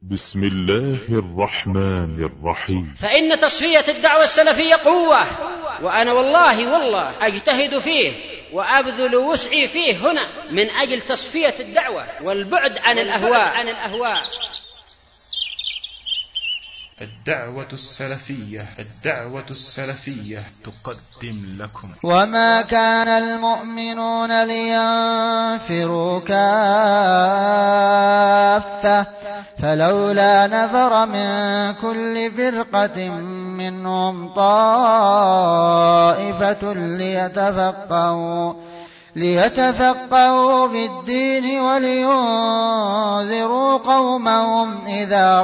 بسم الله الرحمن الرحيم. فإن تصفية الدعوة السلفية قوة، وأنا والله أجتهد فيه وأبذل وسعي فيه هنا من أجل تصفية الدعوة والبعد عن الأهواء. الدعوة السلفية تقدم لكم. وما كان المؤمنون لينفروا كافة فلولا نفر من كل فرقة منهم طائفة ليتفقهوا في الدين ولينذروا قومهم إذا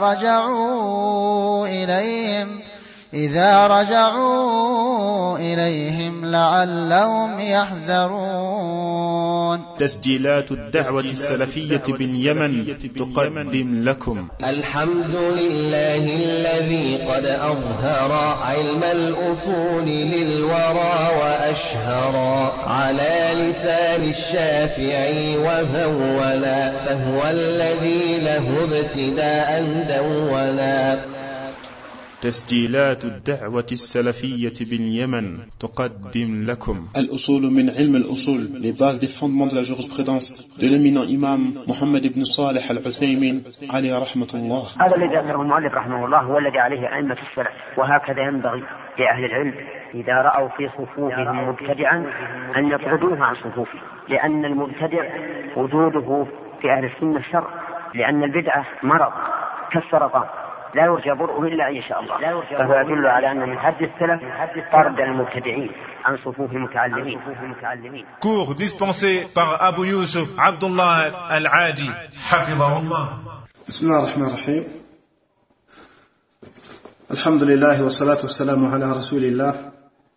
رجعوا إليهم لعلهم يحذرون. تسجيلات الدعوة السلفية باليمن تقدم لكم. الحمد لله الذي قد أظهر علم الأصول للورى وأشهر على لسان الشافعي وهولا، فهو الذي له ابتداء دولا. تسجيلات الدعوة السلفية باليمن تقدم لكم. الأصول من علم الأصول, les bases des fondements de la jurisprudence de l'éminent imam Mohammed ibn Salih al-Uthaymin عليه رحمة الله. هذا الذي ذكره المؤلف رحمه الله هو الذي عليه أئمة السلف، وهكذا ينبغي لأهل العلم إذا رأوا في صفوفهم مبتدعا أن يطردوه عن صفوفه، لأن المبتدع وجوده في أهل السنة شر، لأن البدعة مرض كالسرطان لا يرجى برؤه إلا إن شاء الله، فهو يدل على أن من حد السلف طرد المبتدعين عن صفوف المتعلمين. Cours dispensé par Abu Yusuf Abdullah Al-Adi حفظه الله. بسم الله الرحمن الرحيم. الحمد لله والصلاة والسلام على رسول الله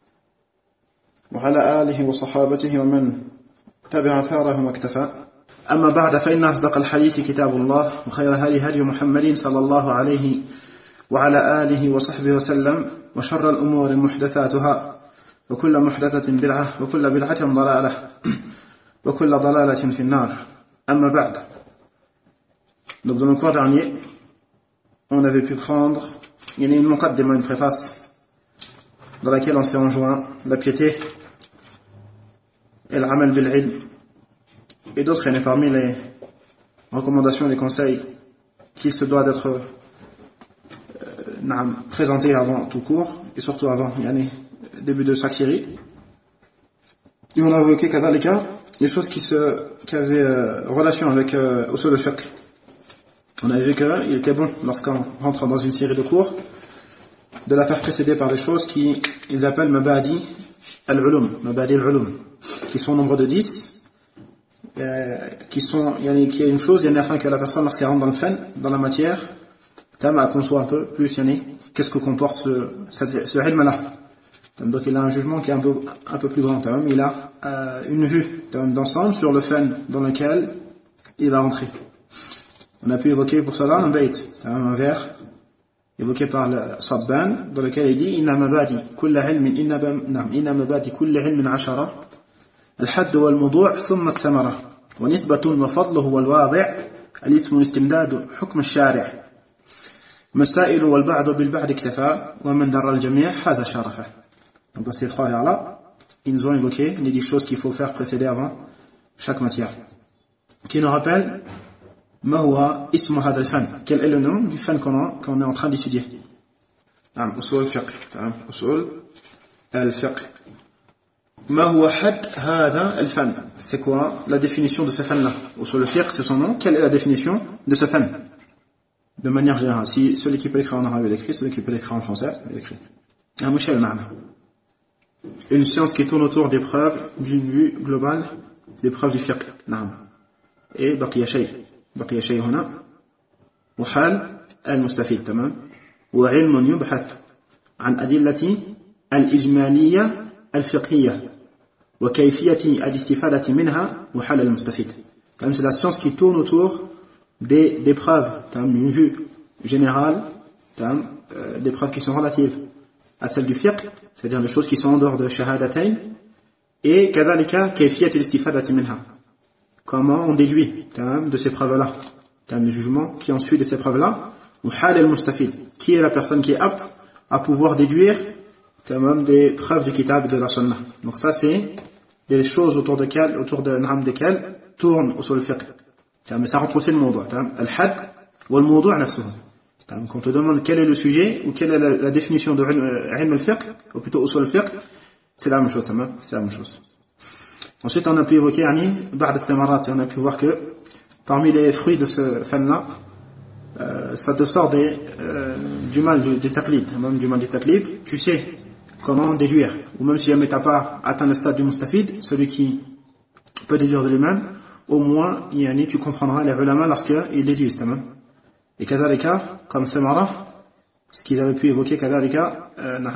وعلى آله وصحابته ومن تبع ثارهم واكتفى. أما بعد، فإن أصدق الحديث كتاب الله، وخير هدي محمد صلى الله عليه وعلى آله وصحبه وسلم، وشر الأمور محدثاتها، وكل محدثة بدعة، وكل بدعة ضلالة، وكل ضلالة في النار. أما بعد. Donc dans le cours dernier, on avait pu prendre une muqaddima, une préface dans laquelle on s'est enjoint la piété et l'amal bil ilm et d'autres parmi les recommandations et les conseils qu'il se doit d'être présenté avant tout cours et surtout avant le début de chaque série. Et on a évoqué kadhalika les choses qui avaient relation avec usul al-fiqh. On a vu qu'il était bon, lorsqu'on rentre dans une série de cours, de la faire précéder par des choses qu'ils appellent mabadi al-ulum, qui sont au nombre de 10, qui est une chose, afin que la personne, lorsqu'elle rentre dans le fan, dans la matière, elle conçoit un peu plus qu'est-ce que comporte ce ilm-là. Donc il a un jugement qui est un peu plus grand, il a une vue d'ensemble sur le fan dans lequel il va rentrer. On a pu évoquer pour cela un bayt, un vers évoqué par le Sabban, dans lequel il dit inna mabadi kulli ilmin ashara الحد والموضوع ثم الثمرة ونسبة وفضله والواضع الاسم استمداد حكم الشارع مسائل والبعض بالبعض اكتفى ومن در الجميع حاز شرفه. Donc dans ces trois vers-là, ils nous ont évoqué les 10 choses qu'il faut faire précéder avant chaque matière, qui nous rappelle ما هو اسم هذا الفن, quel est le nom du fan qu'on est en train d'étudier. أصول الفقه, أصول الفقه. ما هو حد هذا الفن, c'est quoi la définition de ce fan là. Usul al-fiqh, c'est son nom. Quelle est la définition de ce fan de manière générale? Si celui qui peut l'écrire en arabe il écrit, celui qui peut l'écrire en français il écrit. Une science qui tourne autour des preuves d'une vue globale des preuves du fiqh. Et بقي شيء هنا وحال المستفيد, تمام, وعلم يبحث عن أدلة الإجمالية الفقهية وكيفية الاستفادة منها وحال المستفيد. C'est la science qui tourne autour des preuves, une vue générale, des preuves qui sont relatives à celles du fiqh, c'est-à-dire les choses qui sont en dehors de shahadatayn, et كذلك كيفية الاستفادة منها, comment on déduit de ces preuves-là, le jugement qui en suit de ces preuves-là, ou hal al-mustafid, qui est la personne qui est apte à pouvoir déduire des preuves du kitab et de la sunnah. Donc ça c'est des choses autour desquelles tourne usul al-fiqh. Mais ça rentre aussi le mawdu', al-hadd ou al-mawdu' nafsuhu. Quand on te demande quel est le sujet ou quelle est la définition de ilm al-fiqh, ou plutôt usul al-fiqh, c'est la même chose, c'est la même chose. Ensuite, on a pu évoquer, ba'd al-thamarat, on a pu voir que parmi les fruits de ce fan-là, ça te sort du mal du taqlid, même du mal du taqlid, tu sais comment déduire, ou même si jamais t'as pas atteint le stade du mustafid, celui qui peut déduire de lui-même, au moins, tu comprendras les ulama lorsqu'ils déduisent, et kadhalika, comme Thamara, ce qu'ils avaient pu évoquer, kadhalika,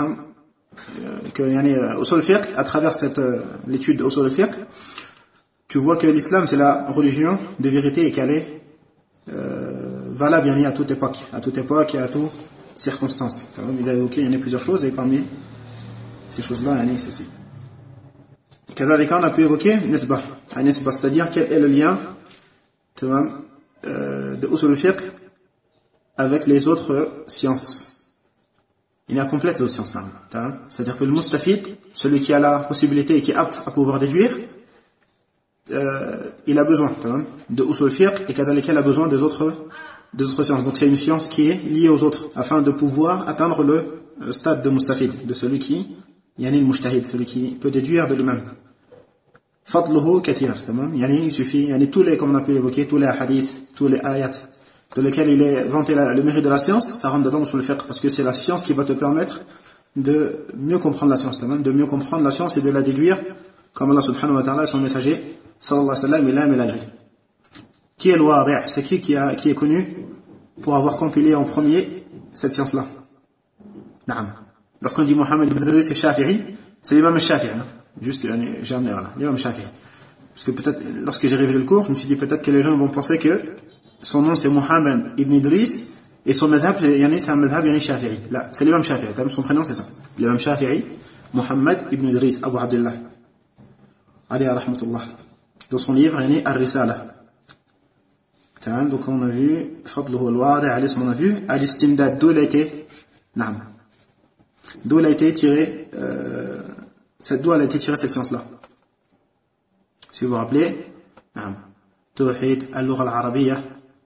que usul al-fiqh, à travers l'étude usul al-fiqh, tu vois que l'islam c'est la religion de vérité et qu'elle est valable à toute époque et à toutes circonstances. Ils avaient évoqué plusieurs choses et parmi ces choses-là, c'est ceci. Kadhalika, on a pu évoquer nisbah, c'est-à-dire quel est le lien de usul al-fiqh avec les autres sciences. Il complète les autres sciences. C'est-à-dire que le mustafid, celui qui a la possibilité et qui est apte à pouvoir déduire, il a besoin de usul al-fiqh et kadhalika il a besoin des autres sciences. Donc c'est une science qui est liée aux autres afin de pouvoir atteindre le stade de mustafid, de celui qui le mujtahid, celui qui peut déduire de lui-même. Fadluhu kathir, il suffit, tous les, comme on a pu l'évoquer, tous les hadiths, tous les ayats de lesquels il est vanté le mérite de la science, ça rentre dedans sur le fiqh, parce que c'est la science qui va te permettre de mieux comprendre la science, de mieux comprendre la science et de la déduire, comme Allah subhanahu wa ta'ala, son messager, sallallahu alayhi wa sallam, il a dit. Qui est le wadi'? C'est qui est connu pour avoir compilé en premier cette science-là? Naam. Lorsqu'on dit Mohammed ibn Idris et Shafi'i, c'est l'imam Shafi'i, juste, j'ai amené, voilà, l'imam Shafi'i. Parce que peut-être, lorsque j'ai révisé le cours, je me suis dit peut-être que les gens vont penser que son nom c'est Mohammed ibn Idris et son madhab c'est un madhab Shafi'i. Là, c'est l'imam Shafi'i, son prénom c'est ça. L'imam Shafi'i, Mohammed ibn Idris, Abu Abdullah. Alayhi rahmatullah. Dans son livre, Ar-Risala. Donc on a vu, Fadluhu al-Wadi', on a vu, Al-Istimdad, d'où il a été tiré, d'où elle a été tirée cette science-là. Si vous vous rappelez, Tawhid, al-Lugha al-Arabiyya,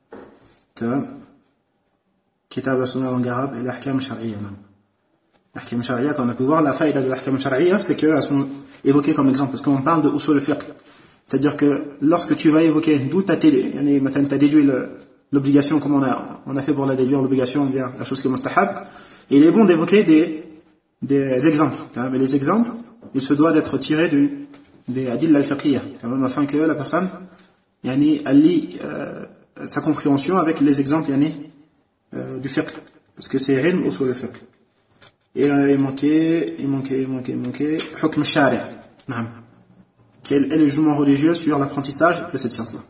Kitab al-Sunnah en arabe et l'Ahkam al-Shar'iyya. L'Ahkam al-Shar'iyya, quand on a pu voir la faïda de l'Ahkam al-Shar'iyya, c'est qu'elles sont évoquées comme exemple, parce qu'on parle de usul al-fiqh. C'est-à-dire que lorsque tu vas évoquer d'où tu as déduit l'obligation, comme on a fait pour la déduire l'obligation, bien la chose qui est mustahab, il est bon d'évoquer des exemples. Mais les exemples, il se doit d'être tirés des adil al-fiqhiyya, afin que la personne allie sa compréhension avec les exemples du fiqh, parce que c'est ilm usul al-fiqh. Et il manquait hukm shari'. Quel est le jugement religieux sur l'apprentissage de cette science-là?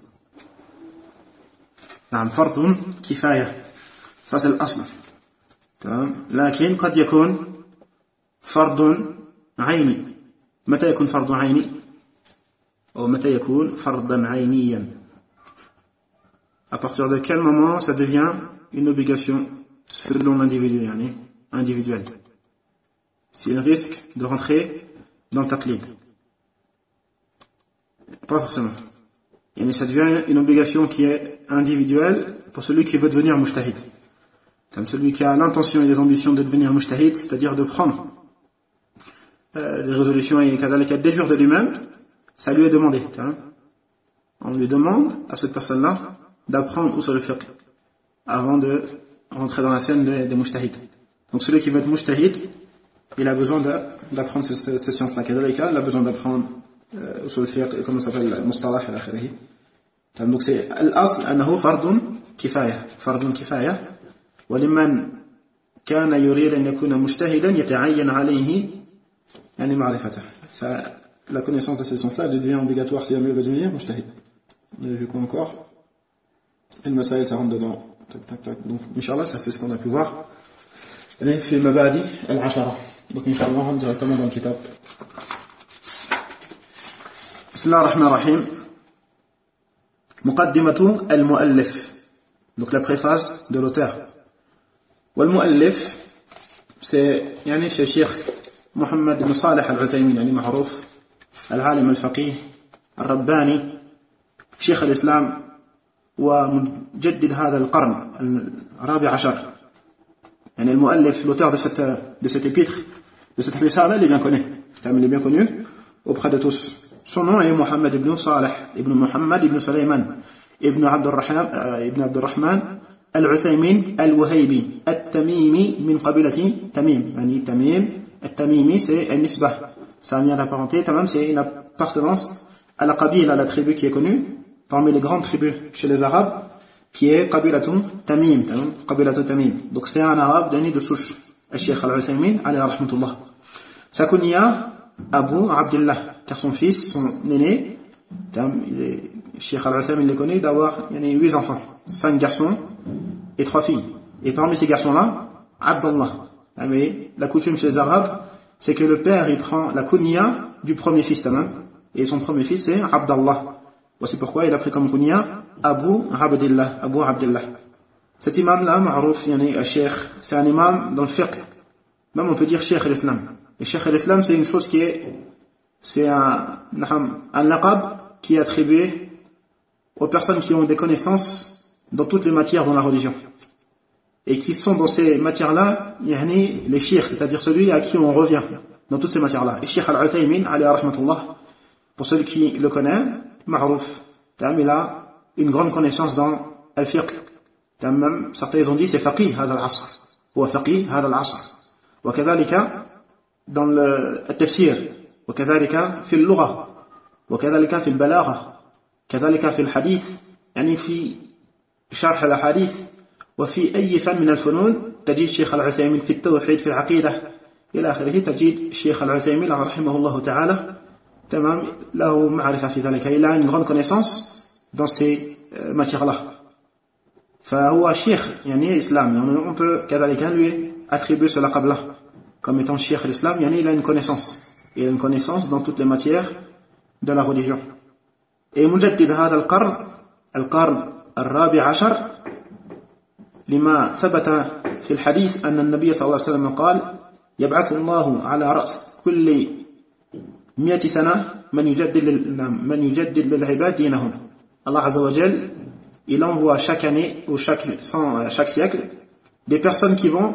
Fardun kifaya, ça c'est l'asl. لكن قد يكون فرض عيني. متى يكون فرض عيني؟ أو متى يكون فرضا عينيا؟ À partir de quel moment ça devient une obligation selon l'individu, individuel? S'il risque de rentrer dans le taqlid. Pas forcément. Mais ça devient une obligation qui est individuelle pour celui qui veut devenir mujtahid. Comme celui qui a l'intention et les ambitions de devenir mujtahid, c'est-à-dire de prendre des résolutions et de déduire de lui-même, ça lui est demandé. On lui demande à cette personne-là d'apprendre usul al-fiqh avant de rentrer dans la scène des mujtahid. Donc celui qui veut être mujtahid, il a besoin d'apprendre ces sciences-là. Il a besoin d'apprendre usul al-fiqh, comment ça s'appelle, mustalah et akhirih. Donc c'est l'asl annahu fardun kifaya. ولمن كان يريد أن يكون مجتهدا يتعين عليه معرفته. La connaissance de ces sciences-là devient obligatoire si jamais il veut devenir mujtahid. On a vu quoi encore? Et le masaïl, ça rentre dedans. Donc, Inch'Allah, ça c'est ce qu'on a pu voir. Et في المبادئ العشرة. Donc, Inch'Allah, on rentre directement dans le kitab. بسم الله الرحمن الرحيم. مقدمة المؤلف. Donc la préface de l'auteur. والمؤلف c'est يعني الشيخ محمد بن صالح العثيمين يعني معروف العالم الفقيه الرباني شيخ الإسلام ومجدد هذا القرن الرابع عشر. يعني المؤلف l'auteur de cet épître, de cette risala, il est bien connu. Il est bien connu auprès de tous. Son nom est Mohammed ibn Salih ibn Muhammad ibn Sulaiman ibn Abdurrahman al-Uthaymin al-Wahaybi al-Tamimi min qabilati Tamim. Yani Tamim, al-Tamimi c'est une nisbah, ça vient d'apparenter. Tamam c'est une appartenance à la qabila, à la tribu qui est connue parmi les grandes tribus chez les Arabes, qui est qabilatun Tamim, qabilatun Tamim. Donc c'est un arabe d'année de souche, al-Sheikh al-Uthaymin alayhi rahmatullah. Sa kunya Abu Abdullah, car son fils, son aîné, Cheikh Al-Uthaymin les connaît d'avoir 8 enfants, 5 garçons et 3 filles. Et parmi ces garçons-là, Abdullah. Mais la coutume chez les Arabes, c'est que le père il prend la kunya du premier fils tamam, et son premier fils c'est Abdallah. Voici pourquoi il a pris comme kunya Abu Abdullah, Abu Abdullah. Cet imam-là, ma'rouf, Cheikh, c'est un imam dans le fiqh. Même on peut dire Cheikh al-Islam. Et Cheikh al-Islam, c'est une chose qui est, c'est un laqab qui est attribué aux personnes qui ont des connaissances dans toutes les matières dans la religion. Et qui sont dans ces matières-là, les sheikhs, c'est-à-dire celui à qui on revient dans toutes ces matières-là. Et Cheikh al-Uthaymin, alayhi rahmatullah, pour celui qui le connaît, ma'rouf, il a une grande connaissance dans al-fiqh. Même, certains ont dit, c'est faqih, hada al-asr. Ou faqih, hada al-asr. وكذلك dans التفسير وكذلك في اللغة وكذلك في البلاغة كذلك في الحديث يعني في شرح الأحاديث وفي أي فن من الفنون تجد شيخ العثيمين في التوحيد في العقيدة إلى آخره تجد شيخ العثيمين رحمه الله تعالى تمام له معرفة في ذلك. Il a une grande connaissance dans ces matières-là. فهو شيخ يعني إسلام. On peut كذلك lui attribuer ce laqab-là comme étant Cheikh l'Islam, il a une connaissance. Il a une connaissance dans toutes les matières de la religion. Et مجدد هذا القرن الرابع عشر لما ثبت في الحديث أن النبي صلى الله عليه وسلم قال يبعث الله على رأس كل 100 سنة من يجدد للعباد دينهم. Allah Azza wa Jal, il envoie chaque année ou chaque siècle des personnes qui vont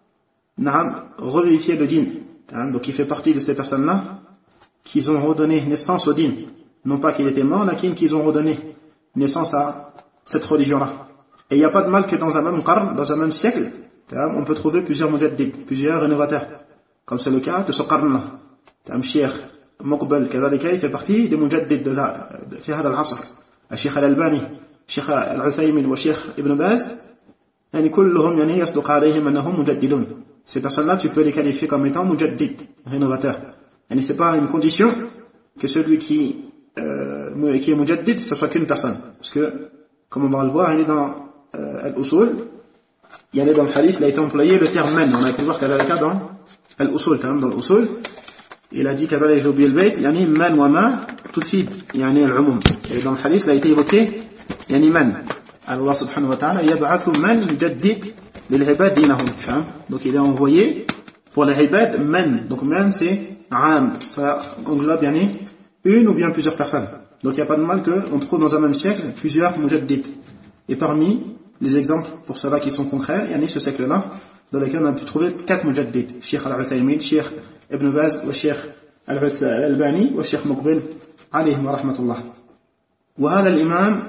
revivifier le din. Donc il fait partie de ces personnes-là qui ont redonné naissance au din. Non pas qu'il était mort, mais qu'ils ont redonné naissance à cette religion-là. Et il n'y a pas de mal que dans un même qarn, dans un même siècle, on peut trouver plusieurs mujaddid, plusieurs rénovateurs. Comme c'est le cas de ce qarn-là. Cheikh Muqbil Kadhalika, il fait partie des mujaddid de هذا العصر. Cheikh Al-Albani, Cheikh Al-Uthaymin ou Cheikh Ibn Baz, كلهم يصدق عليهم أنهم مجددون. Ces personnes-là, tu peux les qualifier comme étant mujaddid, rénovateur. Et c'est pas une condition que celui qui est mujaddid, ce soit qu'une personne. Parce que, comme on va le voir, il est dans al-usul, il est dans le hadith, il a été employé le terme man. On a pu voir qu'il y a le cas dans al-usul, dans l'usul. Il a dit qu'il j'ai oublié le bait, yani man wa ma, tout de suite, yani al-umum. Et dans le hadith, il a été évoqué, yani man. Allah subhanahu wa ta'ala, yab'athu man yujaddid للعباد دينهم. Donc il est envoyé pour les ibad man. Donc man c'est am, ça englobe une ou bien plusieurs personnes. Donc il n'y a pas de mal qu'on trouve dans un même siècle plusieurs mujaddid. Et parmi les exemples pour ceux-là qui sont concrets, il y a ce siècle-là dans lequel on a pu trouver 4 mujaddid. Cheikh Al-Uthaymin, Cheikh Ibn Baz, Cheikh Al-Albani et Cheikh Muqbil alayhim wa rahmatullah. وهذا الإمام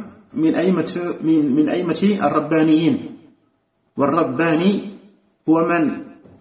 من أئمة الربانيين. والرباني هو من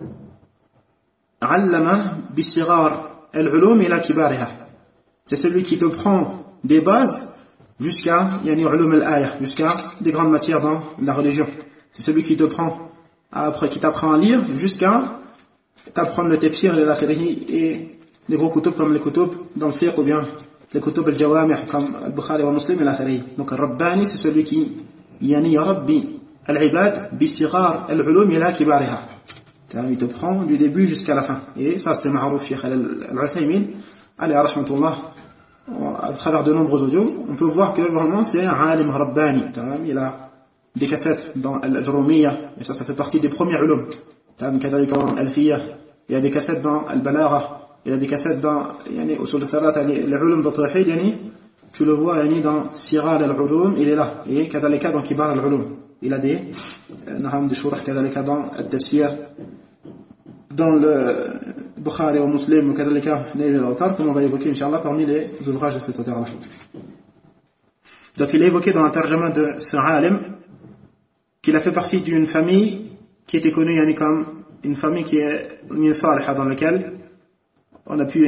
علم بالصغار العلوم إلى كبارها. C'est celui qui te prend des bases jusqu'à علوم الآية, jusqu'à des grandes matières dans la religion. C'est celui qui te prend après, qui t'apprend à lire jusqu'à t'apprendre le tafsir et les gros kutub comme les kutub dans le fiqh ou bien les kutub al-jawami' comme al-Bukhari wa Muslim et l'akhiri. Donc le Rabbani c'est celui qui yarabbi al-ibad bi-sighar al-ulum ila kibariha. Il te prend du début jusqu'à la fin. Et ça c'est ma'rouf Cheikh Al-Uthaymin alayhi rahmatullah. À travers de nombreux audios, on peut voir que vraiment c'est un alim rabbani. Il a des cassettes dans Al-Ajrumiyya, et ça fait partie des premiers ulum. كذلك dans Al-Fiyya, il y a des cassettes dans Al-Balagha, il y a des cassettes dans Usul al-Thalatha, les ulum d'At-Tawhid, tu le vois dans Sirar al-Ulum, il est là, et كذلك dans Kibar al-Ulum, il a des shurah كذلك dans Al-Tafsir, dans le Bukhari ou Muslim, ou كذلك Nail al-Awtar, comme on va évoquer Inch'Allah parmi les ouvrages de cet auteur-là. Donc il est évoqué dans un tarjama de ce alim qu'il a fait partie d'une famille qui était connue comme une famille qui est une salihah, dans laquelle on a pu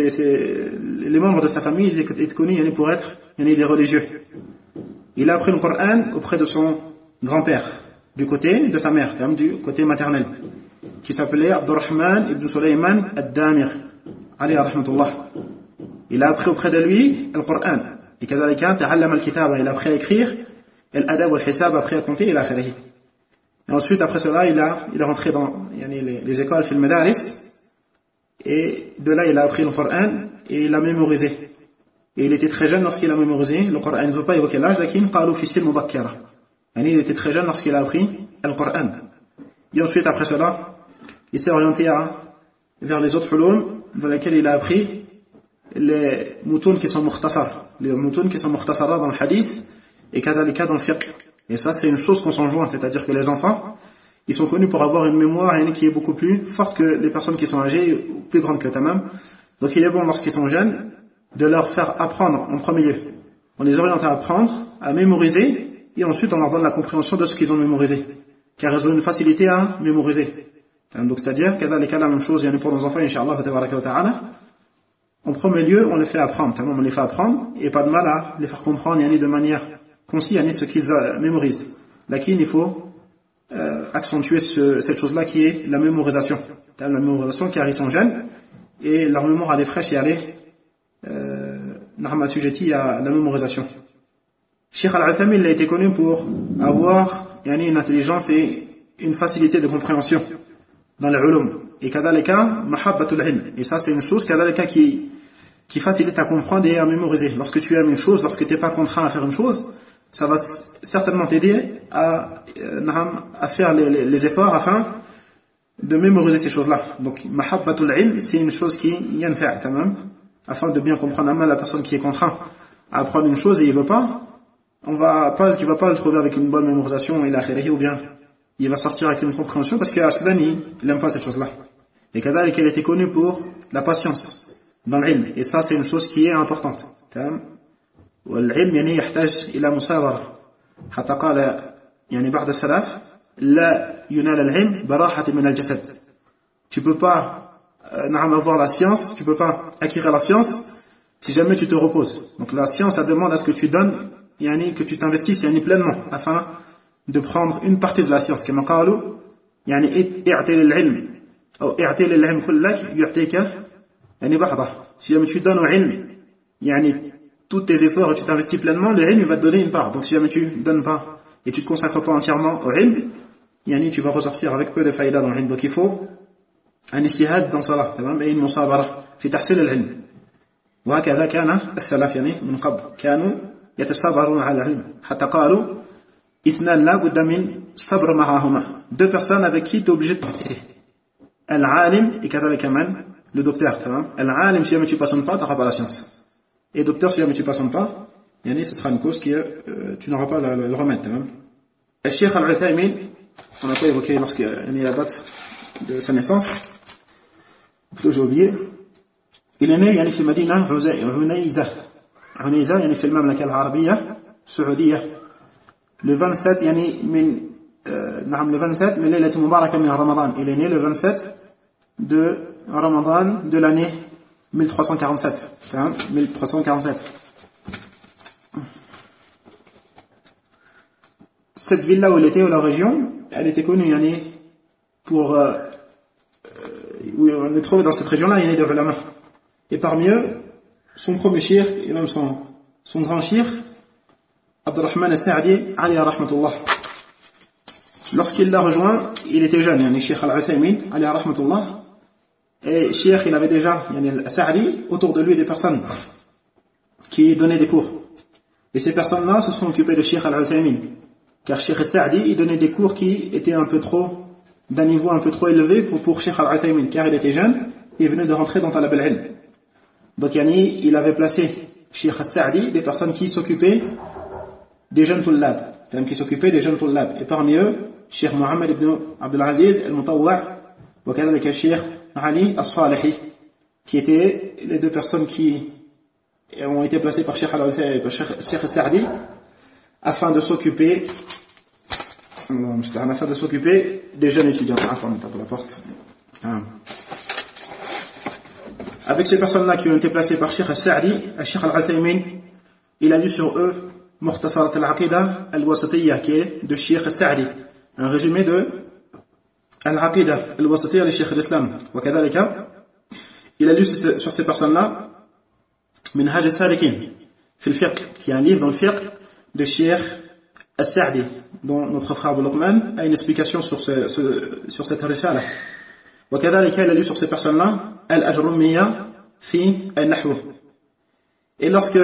les membres de sa famille étaient connus pour être des religieux. Il a appris le Coran auprès de son grand-père du côté de sa mère, du côté maternel, qui s'appelait Abdurrahman ibn Sulayman ad-Damir alayhi rahmatullah. Il a appris auprès de lui le Coran. Et كذلك تعلم الكتابة, il a appris à écrire, et l'adab ou l'hisab, a appris à compter, il a fait. Et ensuite, après cela, il est rentré dans les écoles, fil madaris, et de là, il a appris le Coran, et il l'a mémorisé. Et il était très jeune lorsqu'il a mémorisé le Coran. Ils n'ont pas évoqué l'âge, lakin قالوا في سن مبكرة. Il était très jeune lorsqu'il a appris le Coran. Et ensuite, après cela, il s'est orienté vers les autres ulum, dans lesquels il a appris les moutoun qui sont mukhtasar, les moutoun qui sont mukhtasara dans le hadith et kazalika dans le fiqh. Et ça, c'est une chose qu'on s'enjoint, c'est-à-dire que les enfants, ils sont connus pour avoir une mémoire qui est beaucoup plus forte que les personnes qui sont âgées ou plus grandes que tamam. Donc il est bon, lorsqu'ils sont jeunes, de leur faire apprendre en premier lieu. On les oriente à apprendre, à mémoriser, et ensuite on leur donne la compréhension de ce qu'ils ont mémorisé, car ils ont une facilité à mémoriser. Donc c'est-à-dire kazalika la même chose pour nos enfants, incha'Allah ta'ala. En premier lieu, on les fait apprendre, on les fait apprendre, et pas de mal à les faire comprendre de manière concise ce qu'ils mémorisent. Lakin, il faut accentuer cette chose-là qui est la mémorisation. La mémorisation, car ils sont jeunes, et leur mémoire elle est fraîche et elle est assujettie à la mémorisation. Cheikh Al-Uthaymin a été connu pour avoir une intelligence et une facilité de compréhension dans les ulum. Et kadhalika, mahabbatul ilm. Et ça, c'est une chose, kadhalika, qui facilite à comprendre et à mémoriser. Lorsque tu aimes une chose, lorsque tu n'es pas contraint à faire une chose, ça va certainement t'aider à faire les efforts afin de mémoriser ces choses-là. Donc, mahabbatul ilm, c'est une chose qui yanfa' tamam, afin de bien comprendre. La personne qui est contrainte à apprendre une chose et il veut pas, tu vas pas le trouver avec une bonne mémorisation et l'akhirih, ou bien il va sortir avec une compréhension parce qu'Aslan, il n'aime pas cette chose-là. Et kadhalik, il était connu pour la patience dans l'ilm. Et ça, c'est une chose qui est importante. والعلم يحتاج إلى مصابرة. حتى قال بعض السلف لا ينال العلم براحة من الجسد. Tu peux pas avoir la science, tu peux pas acquérir la science si jamais tu te reposes. Donc la science, elle demande à ce que tu donnes, que tu t'investisses pleinement afin de prendre une partie de la science. كما قالوا اعطي للعلم أو اعطي للعلم كلك يعطيك بعضه. Si jamais tu donnes au ilm tous tes efforts et tu t'investis pleinement, le ilm va te donner une part. Donc si jamais tu ne donnes pas et tu ne te consacres pas entièrement au ilm, tu vas ressortir avec peu de faïda dans l'ilm. Donc il faut un ijtihad dans cela, et une musabara في تحصيل العلم. وهكذا كان السلف من قبل كانوا يتصابرون على العلم حتى قالوا اثنان لا بد من صبر معهما. Deux personnes avec qui tu es obligé de partir. Al-alim et كذلك من le docteur. Al-alim, si jamais tu ne passes pas, tu n'auras pas la science. Et docteur, si jamais tu ne passes pas, ce sera une cause que tu n'auras pas le remède. Le Cheikh Al-Uthaymin, on n'a pas évoqué lorsqu'il y a la date de sa naissance, plutôt j'ai oublié, il est né في المدينة عنيزة في المملكة العربية السعودية le 27 le 27 من ليلة مباركة من رمضان. Il est né le 27 de Ramadan de l'année 1347. 1347. Cette ville-là où il était, ou la région, elle était connue pour où on est trouvé dans cette région-là, il y a des ulama. Et parmi eux, son premier shir, et même son grand shir, Abdurrahman al-Sa'di, alayhi rahmatullah. Lorsqu'il l'a rejoint, il était jeune, Cheikh Al-Uthaymin, alayhi rahmatullah. Et Cheikh, il avait déjà, al-Sa'di, autour de lui des personnes qui donnaient des cours. Et ces personnes-là se sont occupées de Cheikh Al-Uthaymin, car Cheikh Sa'di, il donnait des cours qui étaient d'un niveau un peu trop élevé pour Cheikh Al-Uthaymin, car il était jeune et il venait de rentrer dans Talab al-Ilm. Donc il avait placé Cheikh Sa'di des personnes qui s'occupaient des jeunes tullab, et parmi eux Cheikh Mohammed ibn Abdul Aziz al-Mutawwa' wa kadhalika Cheikh Ali al-Salihi, qui étaient les deux personnes qui ont été placées par Cheikh Sa'di afin de s'occuper des jeunes étudiants. Pour la porte. Avec ces personnes-là qui ont été placées par Cheikh Sa'di, Cheikh Al-Uthaymin, il a lu sur eux Mukhtasarat al-Aqida al-Wasatiyya, qui est de Cheikh Sa'di, un résumé de Al-Aqida al-Wasatiyya de Cheikh l'Islam. Wa kadhalika, il a lu sur ces personnes-là Minhaj al-Salikin fi al-Fiqh, qui est un livre dans le Fiqh de Cheikh Al-Sa'di, dont notre frère Abu Luqman a une explication sur cette risala. Wa kadhalika, il a lu sur ces personnes-là Al-Ajrumiyya fi al-Nahw. Et lorsque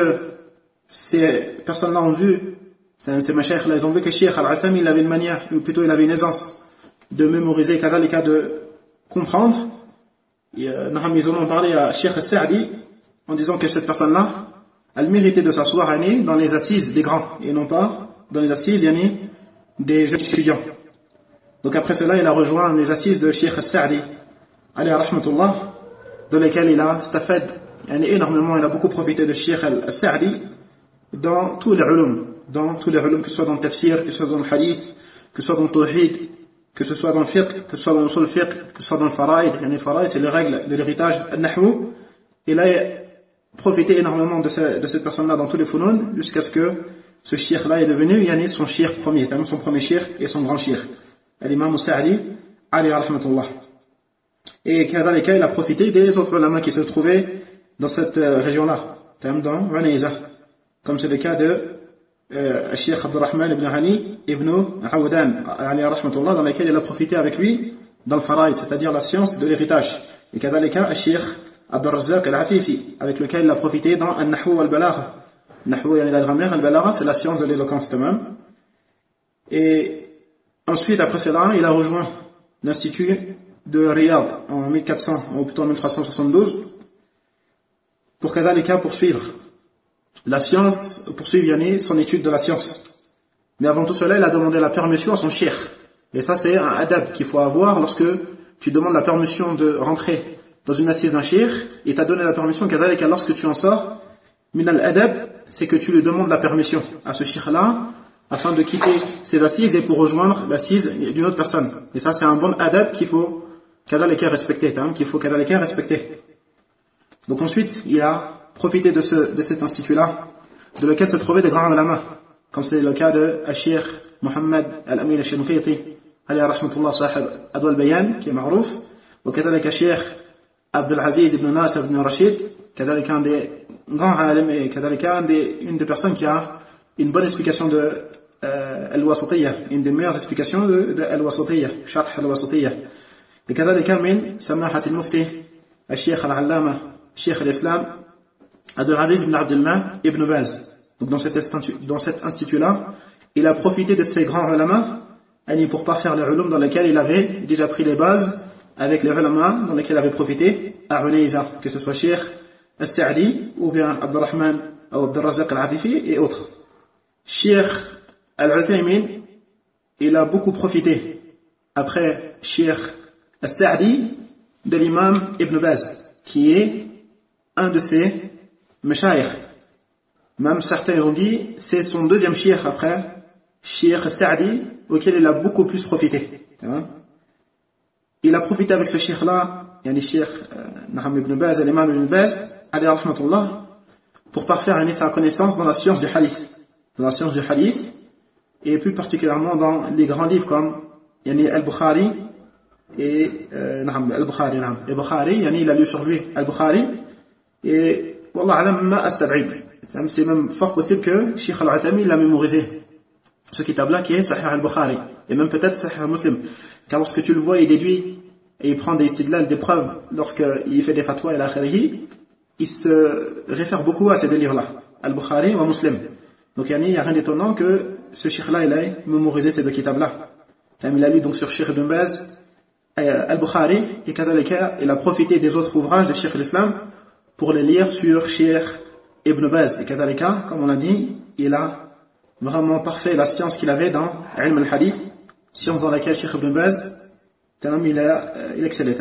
ces personnes-là ont vu, ces mashayikh-là, ils ont vu que Cheikh Al-Uthaymin, il avait une manière, ou plutôt il avait une aisance de mémoriser, kadhalika de comprendre, ils en ont parlé à Cheikh Al-Sa'di en disant que cette personne-là, elle méritait de s'asseoir dans les assises des grands, et non pas dans les assises des jeunes étudiants. Donc après cela, il a rejoint les assises de Cheikh Al-Sa'di, alayhi rahmatullah, dans lesquelles il a stafed énormément, il a beaucoup profité de Cheikh Al-Sa'di dans tous les ulum, que ce soit dans le tafsir, que ce soit dans le hadith, que ce soit dans le tawhid, que ce soit dans le fiqh, que ce soit dans le usul fiqh, que ce soit dans le faraïd. Les faraïd, c'est les règles de l'héritage al-nahwu. Il a profité énormément de cette personne-là dans tous les funun, jusqu'à ce que ce cheikh-là est devenu son cheikh premier, son premier cheikh et son grand cheikh, l'imam Sa'di, alayhi rahmatullah. Et kadhalika, il a profité des autres ulama qui se trouvaient dans cette région-là, dans Unayza, comme c'est le cas de Cheikh Abdurrahman ibn Ali ibn Awdan, alayhi rahmatullah, dans lequel il a profité avec lui dans le faraïd, c'est-à-dire la science de l'héritage. Et kadhalika, Cheikh Abdurrazzaq al-Afifi, avec lequel il a profité dans al-Nahwu wal-Balagha. Nahwu, la grammaire, al-Balagha, c'est la science de l'éloquence même. Et ensuite, après cela, il a rejoint l'institut de Riyad en 1400, ou plutôt en 1372, pour kadhalika poursuivre la science, poursuivre son étude de la science. Mais avant tout cela, il a demandé la permission à son cheikh. Et ça, c'est un adab qu'il faut avoir lorsque tu demandes la permission de rentrer dans une assise d'un cheikh, et t'a donné la permission, kadhalika, lorsque tu en sors, min al-adab, c'est que tu lui demandes la permission à ce cheikh-là, afin de quitter ses assises et pour rejoindre l'assise d'une autre personne. Et ça, c'est un bon adab qu'il faut kadhalika respecter, Donc ensuite, il a profité de cet institut-là, de lequel se trouvaient des grands ulama, comme c'est le cas de Cheikh Mohammed Al-Amin Al-Shinqiti, alayhi rahmatullah, sahib Adwa al-Bayan, qui est ma'rouf, ou kadhalika Cheikh Abdul Aziz ibn Nasir ibn Rashid, kadhalika un des grands alim, et kadhalika une des personnes qui a une bonne explication de Al-Wasatiyya, une des meilleures explications de Al-Wasatiyya, Sharh Al-Wasatiyya. Et kadhalika min Samahat al-Mufti, Cheikh Al-Allama, Cheikh Al-Islam, Abdul Aziz ibn Abdullah ibn Baz. Donc dans cet institut-là, il a profité de ces grands ulama pour parfaire les ulum dans lesquels il avait déjà pris les bases avec les ulama dans lesquels il avait profité à Unayza, que ce soit Cheikh Al-Sa'di ou bien Abdurrahman ou Abdurrazzaq al-Afifi et autres. Cheikh Al-Uthaymin, il a beaucoup profité après Cheikh Al-Sa'di de l'imam Ibn Baz, qui est un de ses mashayikh. Même certains ont dit c'est son deuxième cheikh après Cheikh Sa'di, auquel il a beaucoup plus profité. Il a profité avec ce cheikh-là, Cheikh Ibn Baz, l'imam Ibn Baz, alayhi rahmatullah, pour parfaire sa connaissance dans la science du hadith, et plus particulièrement dans les grands livres comme Al-Bukhari et Al-Bukhari, il a lu sur lui Al-Bukhari, et wallah alam ma astab'id, c'est même fort possible que Cheikh Al-Uthaymin l'a mémorisé, ce kitab-là qui est Sahih Al-Bukhari, et même peut-être Sahih Muslim, car lorsque tu le vois, il déduit et il prend des istidlal, des preuves, lorsqu'il fait des fatwas et l'akhirihi, il se réfère beaucoup à ces deux livres-là, Al-Bukhari ou Muslim. Donc il n'y a rien d'étonnant que ce cheikh-là, il a mémorisé ces deux kitabs-là. Il a lu donc sur Cheikh Ibn Baz, Al-Bukhari, et Kazalika, il a profité des autres ouvrages de Cheikh l'Islam pour les lire sur Cheikh Ibn Baz. Et Kazalika, comme on l'a dit, il a vraiment parfait la science qu'il avait dans Ilm al-Hadith, science dans laquelle Cheikh Ibn Baz, il excellait.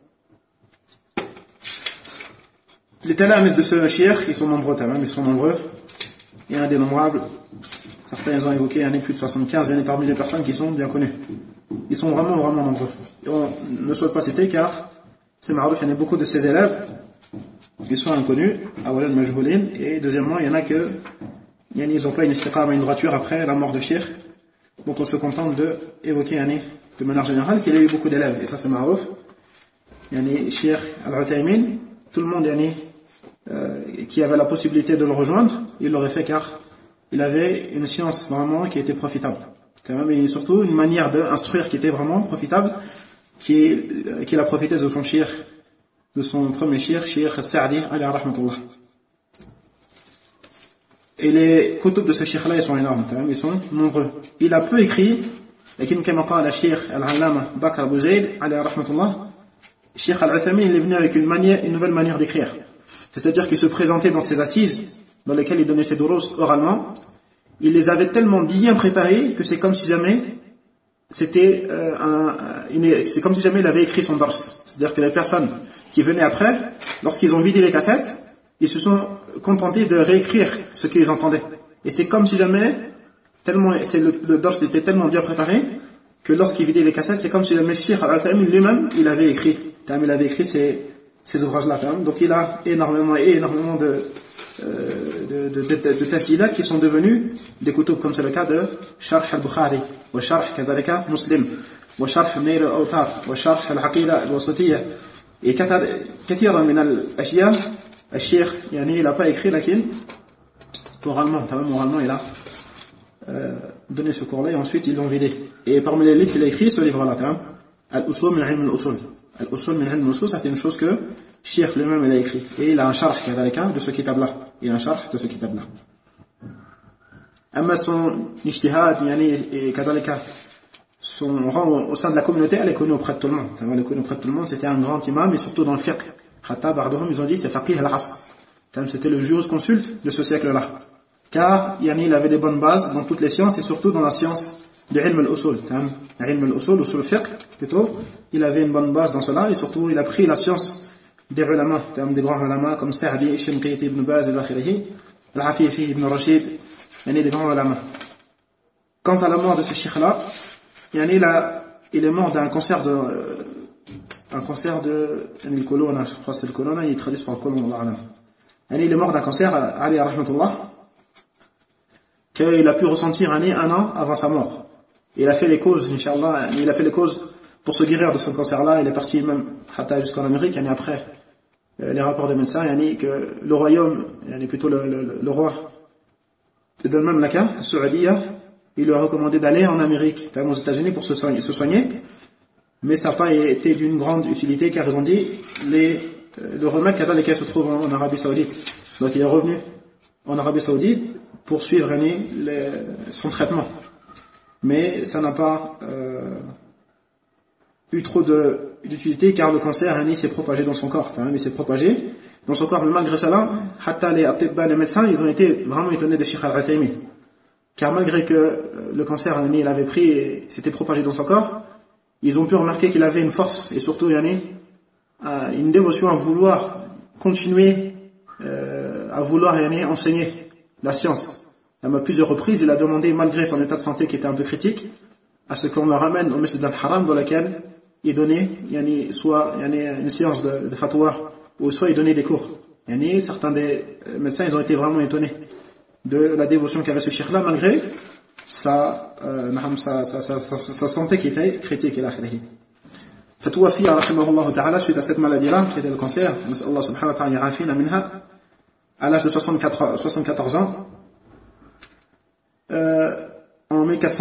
Les talamis de ce cheikh, ils sont nombreux, ils sont nombreux, et indénombrables. Certains ils ont évoqué, il y en a plus de 75, il y en a parmi les personnes qui sont bien connues. Ils sont vraiment nombreux. Et on ne souhaite pas citer car c'est marrant qu'il y en a beaucoup de ses élèves qui sont inconnus, awalan majhoulin, et deuxièmement, il y en a que ils n'ont pas une istiqama, une droiture après la mort de cheikh. Donc on se contente de évoquer de manière générale qu'il a eu beaucoup d'élèves, et ça c'est marrant. Cheikh Al-Uthaymin, tout le monde qui avait la possibilité de le rejoindre, il l'aurait fait car il avait une science vraiment qui était profitable. Et surtout une manière d'instruire qui était vraiment profitable, qu'il a profité de son cheikh, de son premier cheikh Sa'di, alayhi rahmatullah. Et les kutub de ce cheikh-là, ils sont énormes, ils sont nombreux. Il a peu écrit, lakin kama qala Cheikh Al-Allama Bakr Abu Zayd, alayhi rahmatullah, Cheikh Al-Uthaymin, il est venu avec une nouvelle manière d'écrire. C'est-à-dire qu'il se présentait dans ses assises, dans lesquelles il donnait ses durus oralement, il les avait tellement bien préparés que c'est comme si jamais c'est comme si jamais il avait écrit son dars. C'est-à-dire que les personnes qui venaient après, lorsqu'ils ont vidé les cassettes, ils se sont contentés de réécrire ce qu'ils entendaient. Et c'est comme si jamais, le dars était tellement bien préparé que lorsqu'il vidait les cassettes, c'est comme si le Cheikh Al-Uthaymin lui-même, il avait écrit ces ouvrages-là. Donc il a énormément de tasjilat qui sont devenus des kutub, comme c'est le cas de Sharh al-Bukhari, wa Sharh kadhalika Muslim, wa Sharh Nail al-Awtar, wa Sharh al-Aqida al-Wasitiyya. Et كثيرا من الأشياء الشيخ il n'a pas écrit, lakin oralement il a donné ce cours-là et ensuite ils l'ont vidé. Et parmi les livres qu'il a écrit, ce livre-là, Al-Usul min ilm al-Usul. Al-Usul min ilm al-Usul, ça c'est une chose que Cheikh lui-même il a écrit. Et il a un sharh de ce kitab-là. Amma son ijtihad, et kadhalika, son rang au sein de la communauté, elle est connue auprès de tout le monde. Elle est connue auprès de tout le monde, c'était un grand imam, et surtout dans le fiqh. Hatta ba'dahum, ils ont dit, c'est faqih al-asr. C'était le jurisconsulte de ce siècle-là. Car, il avait des bonnes bases dans toutes les sciences, et surtout dans la science de ilm al-usul. Ilm al-usul, usul fiqh, plutôt, il avait une bonne base dans cela, et surtout, il a pris la science des ulama, des grands ulama, comme Sa'di, Shinqiti, Ibn Baz, Al-Afifi, Ibn Rashid, des grands ulama. Quant à la mort de ce cheikh-là, il est mort d'un cancer de le colonna, je crois que c'est le colonna, il est traduit par le colon, il est mort d'un cancer, alayhi rahmatullah, qu'il a pu ressentir un an avant sa mort. Il a fait les causes, Inch'Allah, il a fait les causes pour se guérir de ce cancer-là. Il est parti même jusqu'en Amérique, après les rapports des médecins, que le royaume, plutôt le roi de même la carte, Saoudia, il lui a recommandé d'aller en Amérique, aux États-Unis pour se soigner, mais ça n'a pas été d'une grande utilité car ils ont dit le remède lesquels se trouve en Arabie Saoudite. Donc il est revenu en Arabie Saoudite pour suivre son traitement. Mais ça n'a pas eu trop d'utilité car le cancer s'est propagé dans son corps. Il s'est propagé dans son corps, mais malgré cela, les médecins, ils ont été vraiment étonnés de Cheikh Al-Uthaymin. Car malgré que le cancer il avait pris et s'était propagé dans son corps, ils ont pu remarquer qu'il avait une force et surtout une dévotion à vouloir continuer à vouloir enseigner la science. À plusieurs reprises, il a demandé, malgré son état de santé qui était un peu critique, à ce qu'on le ramène au Masjid al-Haram dans lequel il donnait soit une séance de fatwa ou soit il donnait des cours. Certains des médecins ils ont été vraiment étonnés de la dévotion qu'avait ce cheikh-là malgré sa santé qui était critique. فتوفي رحمه الله تعالى suite à cette maladie-là qui était le cancer, Allah subhanahu wa ta'ala يعافينا منها, à l'âge de 74 ans, en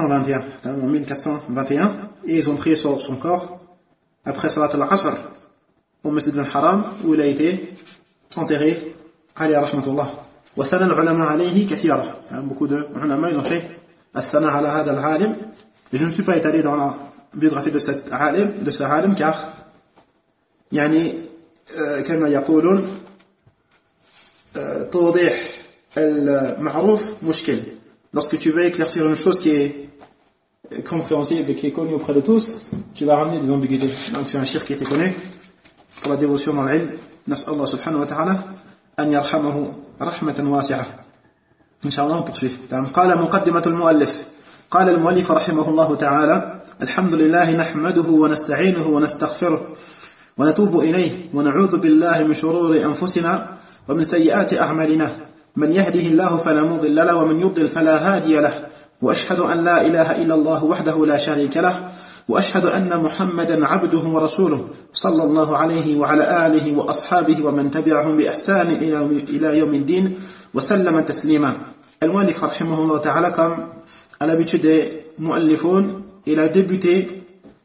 1421, et ils ont prié sur son corps après Salat al-Asr au Masjid al-Haram où il a été enterré, alayhi rahmatullah. Wa thana al-ulama alayhi kathira. Beaucoup de ulama ils ont fait الثناء على هذا العالم. Et je ne suis pas étalé dans la biographie de ce عالم car يعني كما يقولون توضيح المعروف مشكل. Lorsque tu veux éclaircir une chose qui est compréhensible et qui est connue auprès de tous, tu vas ramener des ambiguïtés. Donc c'est un shirk qui était connu pour la dévotion dans l'ilm. نسأل الله سبحانه وتعالى أن يرحمه رحمة واسعة. إن شاء الله نpoursuit. قال مقدمة المؤلف. قال المؤلف رحمه الله تعالى: الحمد لله نحمده ونستعينه ونستغفره ونتوب إليه ونعوذ بالله من شرور أنفسنا ومن سيئات أعمالنا من يهده الله فلا مضل له ومن يضلل فلا هادي له وأشهد أن لا إله إلا الله وحده لا شريك له وأشهد أن محمدا عبده ورسوله صلى الله عليه وعلى آله وأصحابه ومن تبعهم بإحسان إلى يوم الدين وسلم تسليما. المؤلف رحمه الله تعالى, comme à l'habitude des mu'allifoun, il a débuté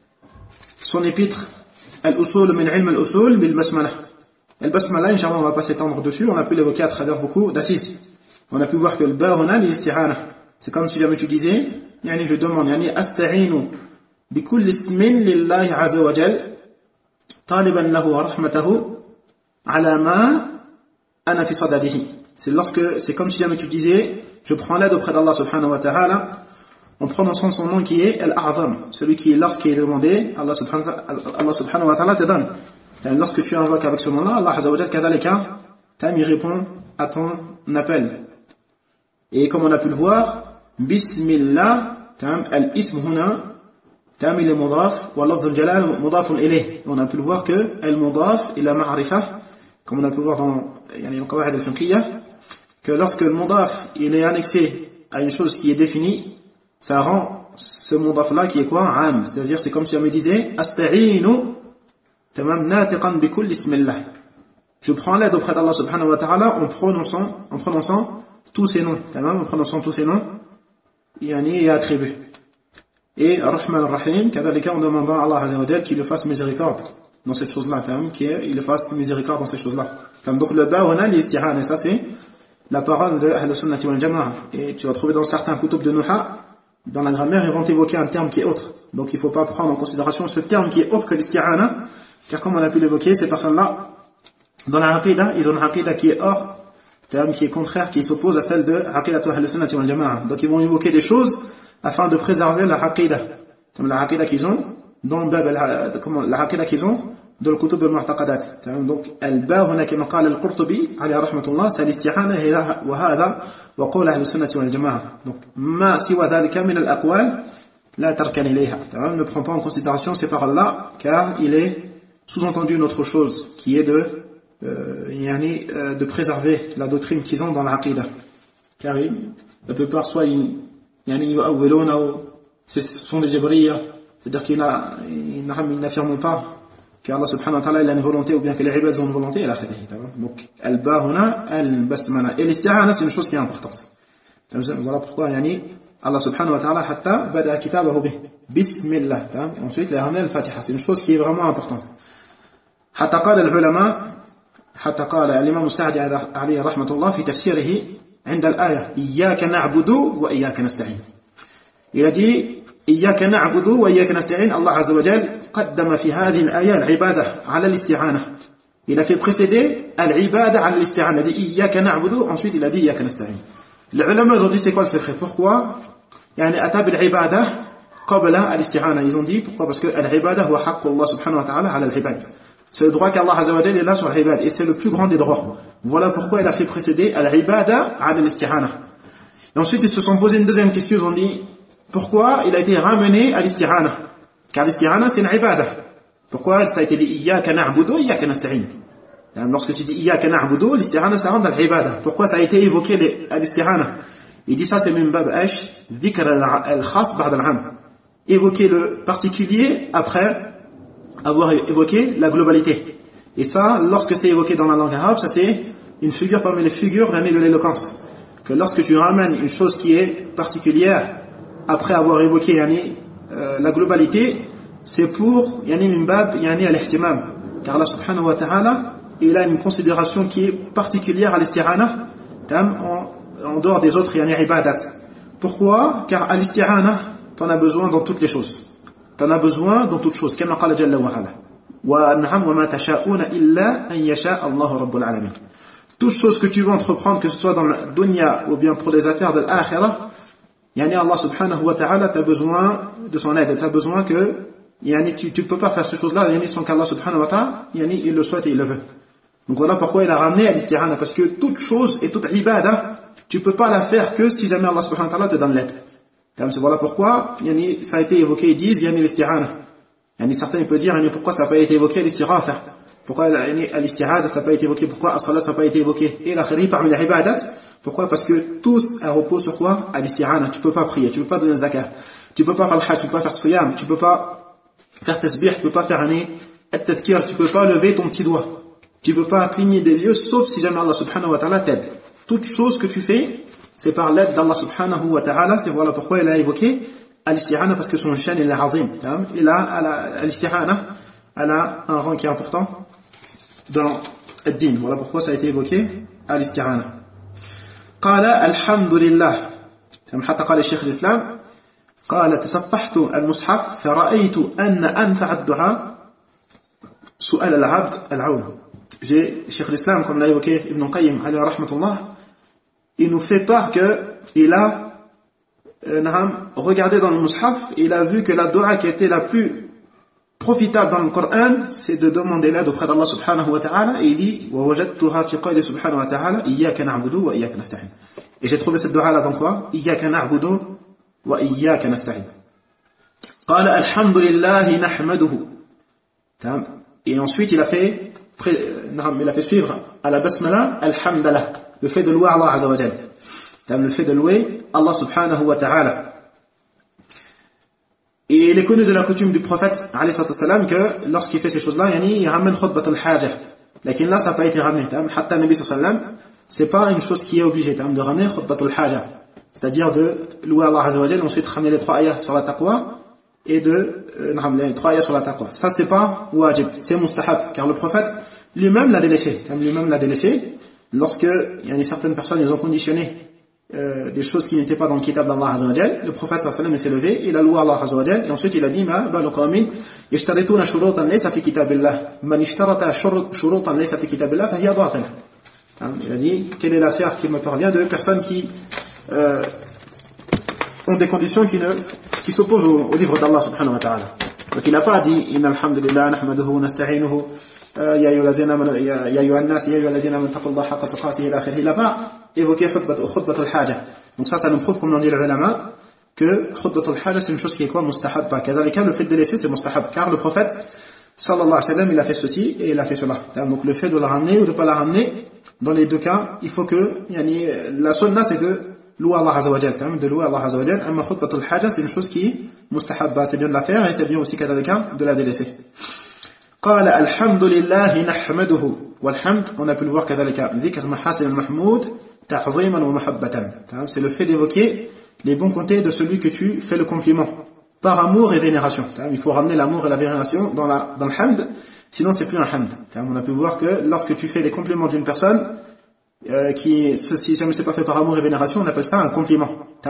son épître Al-Usul min ilm al-Usul bil basmala. Al-Basmala, Inch'Allah, on va pas s'étendre dessus, on a pu l'évoquer à travers beaucoup d'assises. On a pu voir que le ba huna l'isti'ana. C'est comme si jamais tu disais, yani je demande, yani asta'inu bi kulli ismin lillahi azza wa jal taliban lahu wa rahmatahu ala ma ana fi sadadihi. C'est comme si jamais tu disais, je prends l'aide auprès d'Allah subhanahu wa ta'ala en prononçant son nom qui est Al-A'zam, celui qui, lorsqu'il est demandé, Allah subhanahu wa ta'ala te donne. Lorsque tu invoques avec ce nom-là, Allah azza wa jal kadhalika, il répond à ton appel. Et comme on a pu le voir, Bismillah, al-ism huna, il est mudaf, wa lafz al-jalal mudafun ilayh. On a pu le voir que al-mudaf ila ma'rifah, comme on a pu voir dans le qawaid al-fiqhiyya, que lorsque le mudaf il est annexé à une chose qui est définie, ça rend ce mudaf-là qui est quoi? Am. C'est-à-dire, c'est comme si on me disait Asta'inu natiqan bi kulli ismillah. Je prends l'aide auprès d'Allah subhanahu wa ta'ala en prononçant tous ces noms. En prononçant tous ces noms et attributs. Et Rahman Rahim, kadhalika, en demandant à Allah azza wa jal qu'il le fasse miséricorde dans cette chose-là, qu'il le fasse miséricorde dans cette chose-là. Donc le ba huna l'isti'ana, et ça c'est la parole de Ahl Sunnati wal Jama'a. Et tu vas trouver dans certains kutub de Nuha, dans la grammaire, ils vont évoquer un terme qui est autre. Donc il ne faut pas prendre en considération ce terme qui est autre que l'isti'ana, car comme on a pu l'évoquer, ces personnes-là, dans la aqidah, ils ont une aqidah qui est hors, terme qui est contraire, qui s'oppose à celle de aqidatu Ahl Sunnati wal Jama'a. Donc ils vont évoquer des choses afin de préserver la aqidah, comme la aqidah qu'ils ont, dans la aqidah qu'ils ont dans le kutub al-mu'taqadat. Donc al-ba huna kama qala al-Qurtubi alayhi rahmatullah, c'est l'isti'ana wa hadha wa qawl ahli sunnati wal jama'a. Donc ma siwa dhalika min al-aqwal la tarkan ilayha. Ne prend pas en considération ces paroles-là, car il est sous-entendu une autre chose qui est de préserver la doctrine qu'ils ont dans l'aqidah. Car la plupart soit ce sont des jabriya, c'est-à-dire qu'ils n'affirment pas qu'Allah subhanahu wa ta'ala il a une volonté ou bien que les ibad ont une volonté, donc al-ba huna al-basmala. Et l'isti'ana c'est une chose qui est importante. Voilà pourquoi Allah subhanahu wa ta'ala hatta bada kitabahu bih bismillah. Ensuite il a ramené al-fatiha, c'est une chose qui est vraiment importante. Hatta qala al-ulama, hatta qala al-imam Sa'di alayhi rahmatullah fi tafsirihi عند الآية إياك نعبد وإياك نستعين. Il a dit إياك نعبد وإياك نستعين. Allah Azza wa Jal قدم في هذه الآية العبادة على الاستعانة. Il a fait précéder العبادة على الاستعانة. Il a dit إياك نعبد, ensuite il a dit إياك نستعين. Les ulama ont dit c'est quoi le secret? Pourquoi أتى بالعبادة قبل الاستعانة? Ils ont dit pourquoi? Parce que العبادة هو حق الله سبحانه وتعالى على العباد. C'est le droit qu'Allah Azza wa Jal est là sur l'ibad, et c'est le plus grand des droits. Voilà pourquoi il a fait précéder al-ibada à l'isti'ana. Et ensuite ils se sont posé une deuxième question, ils ont dit pourquoi il a été ramené à l'isti'ana? Car l'isti'ana c'est une ibada. Pourquoi ça a été dit iyyaka na'budu iyyaka nasta'in? Lorsque tu dis iyyaka na'budu, l'isti'ana ça rentre dans l'ibada. Pourquoi ça a été évoqué à l'isti'ana? Il dit ça c'est min bab ash dhikr al-khas ba'd al-'am. Évoquer le particulier après avoir évoqué la globalité. Et ça, lorsque c'est évoqué dans la langue arabe, ça c'est une figure parmi les figures de l'éloquence. Que lorsque tu ramènes une chose qui est particulière, après avoir évoqué la globalité, c'est pour min bab al-ihtimam. Car Allah subhanahu wa ta'ala, il a une considération qui est particulière à l'isti'ana, en dehors des autres ibadat. Pourquoi? Car à l'isti'ana, t'en as besoin dans toutes les choses. T'en as besoin dans toutes choses. Comme قال جل وعلا. وَمَا تَشَاءُونَ إِلَّا أَن يَشَاءَ اللَّهُ رَبُّ الْعَالَمِينَ. Toute chose que tu veux entreprendre, que ce soit dans la dunya ou bien pour les affaires de l'akhirah, yani Allah subhanahu wa ta'ala, t'as besoin de son aide. T'as besoin que, yani tu peux pas faire ces choses-là, yani sans qu'Allah subhanahu wa ta'ala, yani il le souhaite et il le veut. Donc voilà pourquoi il a ramené à l'isti'ana, parce que toute chose et toute ibadah, tu peux pas la faire que si jamais Allah subhanahu wa ta'ala te donne l'aide. Voilà pourquoi, yani, ça a été évoqué, ils disent, yani l'isti'ana. Yani certains peuvent dire, yani, pourquoi ça n'a pas été évoqué à l'istighatha? Pourquoi à l'isti'ana ça n'a pas été évoqué? Pourquoi à salat ça n'a pas été évoqué? Et la khari parmi les ibadat, pourquoi? Parce que tous reposent sur quoi? À l'isti'ana. Tu peux pas prier, tu peux pas donner zakat, tu peux pas faire le hajj, tu peux pas faire siyam, tu peux pas faire tasbih, tu peux pas faire at-tadhkir, tu peux pas lever ton petit doigt. Tu peux pas cligner des yeux, sauf si jamais Allah subhanahu wa ta'ala t'aide. Toute chose que tu fais, c'est par l'aide d'Allah subhanahu wa ta'ala. C'est voilà pourquoi il a évoqué al-isti'ana, parce que son shan il est azim. Il a al-isti'ana, elle a un rang qui est important dans ad-din. Voilà pourquoi ça a été évoqué al-isti'ana. قال الحمد لله. حتى قال الشيخ الإسلام قال تصفحت المصحف فرأيت أن أنفع الدعاء سؤال العبد العون. J'ai Cheikh l'Islam, comme l'a évoqué Ibn Qayyim alayhi rahmatullah, il nous fait part que il a regardé dans le mushaf et il a vu que la dua qui était la plus profitable dans le Coran, c'est de demander l'aide auprès d'Allah subhanahu wa ta'ala, et il dit وَوَجَدْتُهَا فِي قَوْلِ سُبْحَانَهُ وَتَعَالَى إِيَّاكَ نَعْبُدُ وَإِيَّاكَ نَسْتَعِينُ. Et j'ai trouvé cette dua là dans quoi? إِيَّاكَ نَعْبُدُ وَإِيَّاكَ نَسْتَعِينُ. قال الحمد لله نحمده. Et ensuite il a fait suivre à la basmala alhamdulillah, le fait de louer Allah azza wa jalla, le fait de louer Allah subhanahu wa ta'ala. Et il est connu de la coutume du prophète alayhi salam que lorsqu'il fait ces choses-là, il ramène khutbat al-haja. Mais là ça n'a pas été ramené. Hatta Nabi sallam, c'est pas une chose qui est obligée de ramener khutbat al-haja, c'est-à-dire de louer Allah azza wa jalla, ensuite ramener les 3 ayats sur la taqwa et les 3 ayats sur la taqwa. Ça c'est pas wajib, c'est mustahab, car le prophète lui-même l'a délaissé. Lorsque certaines personnes ils ont conditionné des choses qui n'étaient pas dans le kitab d'Allah azza wa jalla, le prophète sallallahu alayhi wa sallam s'est levé, il a loué Allah azza wa jalla, et ensuite il a dit ma balu qawmin yashtarituna shurutan laysa fi kitabillah man ishtarata shurutan laysa fi kitabillah fa hiya batila. Il a dit quelle est l'affaire qui me parvient de personnes qui ont des conditions qui s'opposent au livre d'Allah subhanahu wa ta'ala. Donc il n'a pas dit inna alhamdulillah nahmaduhu nasta'inuhu ya ayyuhallazina amanu ya ayyuhan nas ya ayyuhallazina amanu taqullaha haqqa tuqatih ila akhirih. Il n'a pas évoqué khutbat al-haja. Donc ça nous prouve, comme l'ont dit les ulama, que khutbat al-haja c'est une chose qui est quoi? Mustahabba. Kadhalika, le fait de laisser c'est mustahab, car le prophète sallallahu alayhi wa sallam il a fait ceci et il a fait cela. Donc le fait de la ramener ou de ne pas la ramener, dans les deux cas il faut que la sunna c'est de louer Allah azza wa jalla, de louer Allah azza wa jalla. Amma khutbat al-haja c'est une chose qui est mustahabba, c'est bien de la faire et c'est bien aussi kadhalika de la délaisser. قال الحمد لله نحمده. والحمد on a pu le voir kadhalika ذكر محاسن المحمود تعظيما ومحبة. C'est le fait d'évoquer les bons côtés de celui que tu fais le compliment par amour et vénération. Il faut ramener l'amour et la vénération dans le hamd, sinon c'est plus un hamd. On a pu voir que lorsque tu fais les compliments d'une personne si jamais c'est pas fait par amour et vénération, on appelle ça un compliment.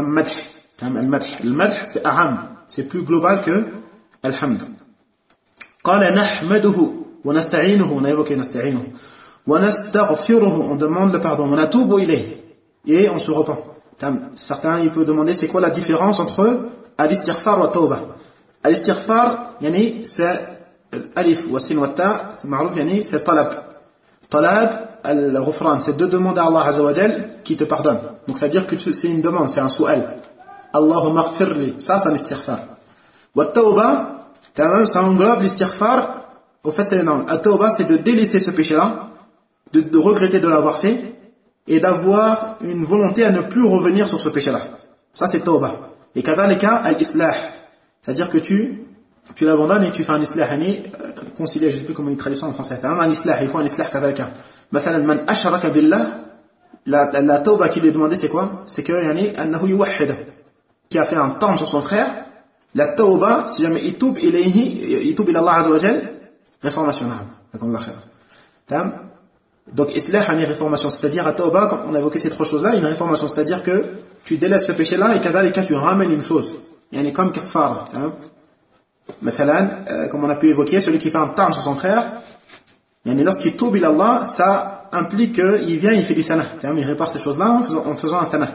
Le madh c'est aham, c'est plus global que al-hamd. قال نحمده ونستعينه, on a évoqué نستعينه, ونستغفره, on demande le pardon, ونتوب إليه, et on se repent. Certains ils peuvent demander c'est quoi la différence entre al-istighfar wa tawbah. Al-istighfar c'est alif wa sin wa ta, c'est ma'rouf, c'est talab al-ghufran, c'est de demander à Allah azza wa jalla qui te pardonne. Donc ça veut dire que c'est une demande, c'est un su'al. Allahumma ighfirli, ça c'est l'istighfar. Wa tawbah, ça englobe l'istighfar. Au fait c'est énorme. At-tawbah c'est de délaisser ce péché-là, de regretter de l'avoir fait et d'avoir une volonté à ne plus revenir sur ce péché-là. Ça c'est tawbah. Et kadhalika al-islah, c'est-à-dire que tu l'abandonnes et tu fais un islah, concilier, je ne sais plus comment il traduit ça en français. Un islah, il faut un islah kadhalika. Mathalan man ashraka billah, la tawbah qui lui est demandée c'est quoi? C'est que annahu yuwahhid, qui a fait un tendre sur son frère. La tawbah, si jamais il toube ila Allah azza wa jalla, réformation. Donc islah une réformation, c'est-à-dire à tawba, quand on a évoqué ces trois choses-là, une réformation, c'est-à-dire que tu délaisses ce péché-là et kadhalika tu ramènes une chose. Yani comme kaffara. Mathalan, comme on a pu évoquer, celui qui fait un ta'am sur son frère, yani lorsqu'il toube ila Allah, ça implique qu'il vient, il fait du thana. Il répare ces choses-là en faisant un thana.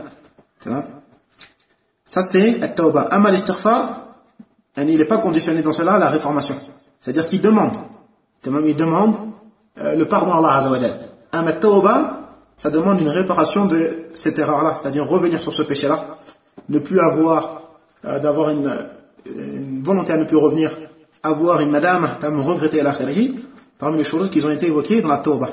Ça c'est at-tawba. Amma l'istighfar, il n'est pas conditionné dans cela à la réformation. C'est-à-dire qu'il demande. Il demande le pardon à Allah Azza wa Jalla. Amma at-tawba, ça demande une réparation de cette erreur-là, c'est-à-dire revenir sur ce péché-là, ne plus avoir, d'avoir une volonté à ne plus revenir, avoir une nadama, regretter l'akhirih, parmi les choses qui ont été évoquées dans la tawba.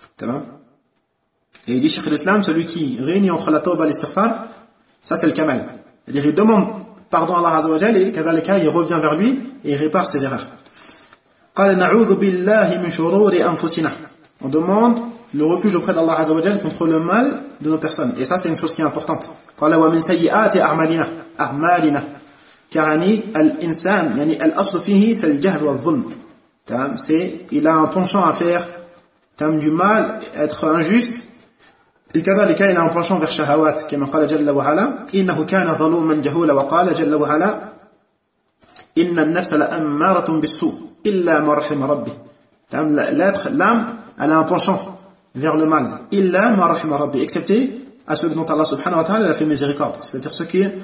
Et il dit Cheikh l'Islam, celui qui réunit entre la tawba et l'istighfar, ça c'est le kamal. C'est-à-dire il demande pardon à Allah Azza wa Jalla et kadhalika il revient vers lui et il répare ses erreurs. قال نعوذ بالله من شرور أنفسنا. On demande le refuge auprès d'Allah Azza wa Jalla contre le mal de nos personnes. Et ça c'est une chose qui est importante. قال ومن سيئات أعمالنا. كعني الإنسان يعني الأصل فيه c'est le jahl والظلم. C'est il a un penchant à faire du mal, être injuste. Et كذلك il a un penchant vers shahawat كما قال جل وعلا إنه كان ظلوما جهولا وقال جل وعلا إن النفس لأمارة بالسوء إلا ما رحم ربي. L'âme elle a un penchant vers le mal إلا ما رحم ربي, excepté à ceux dont Allah subhanahu wa ta'ala a fait miséricorde, c'est-à-dire ceux qui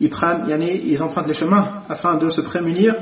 ils empruntent les chemins afin de se prémunir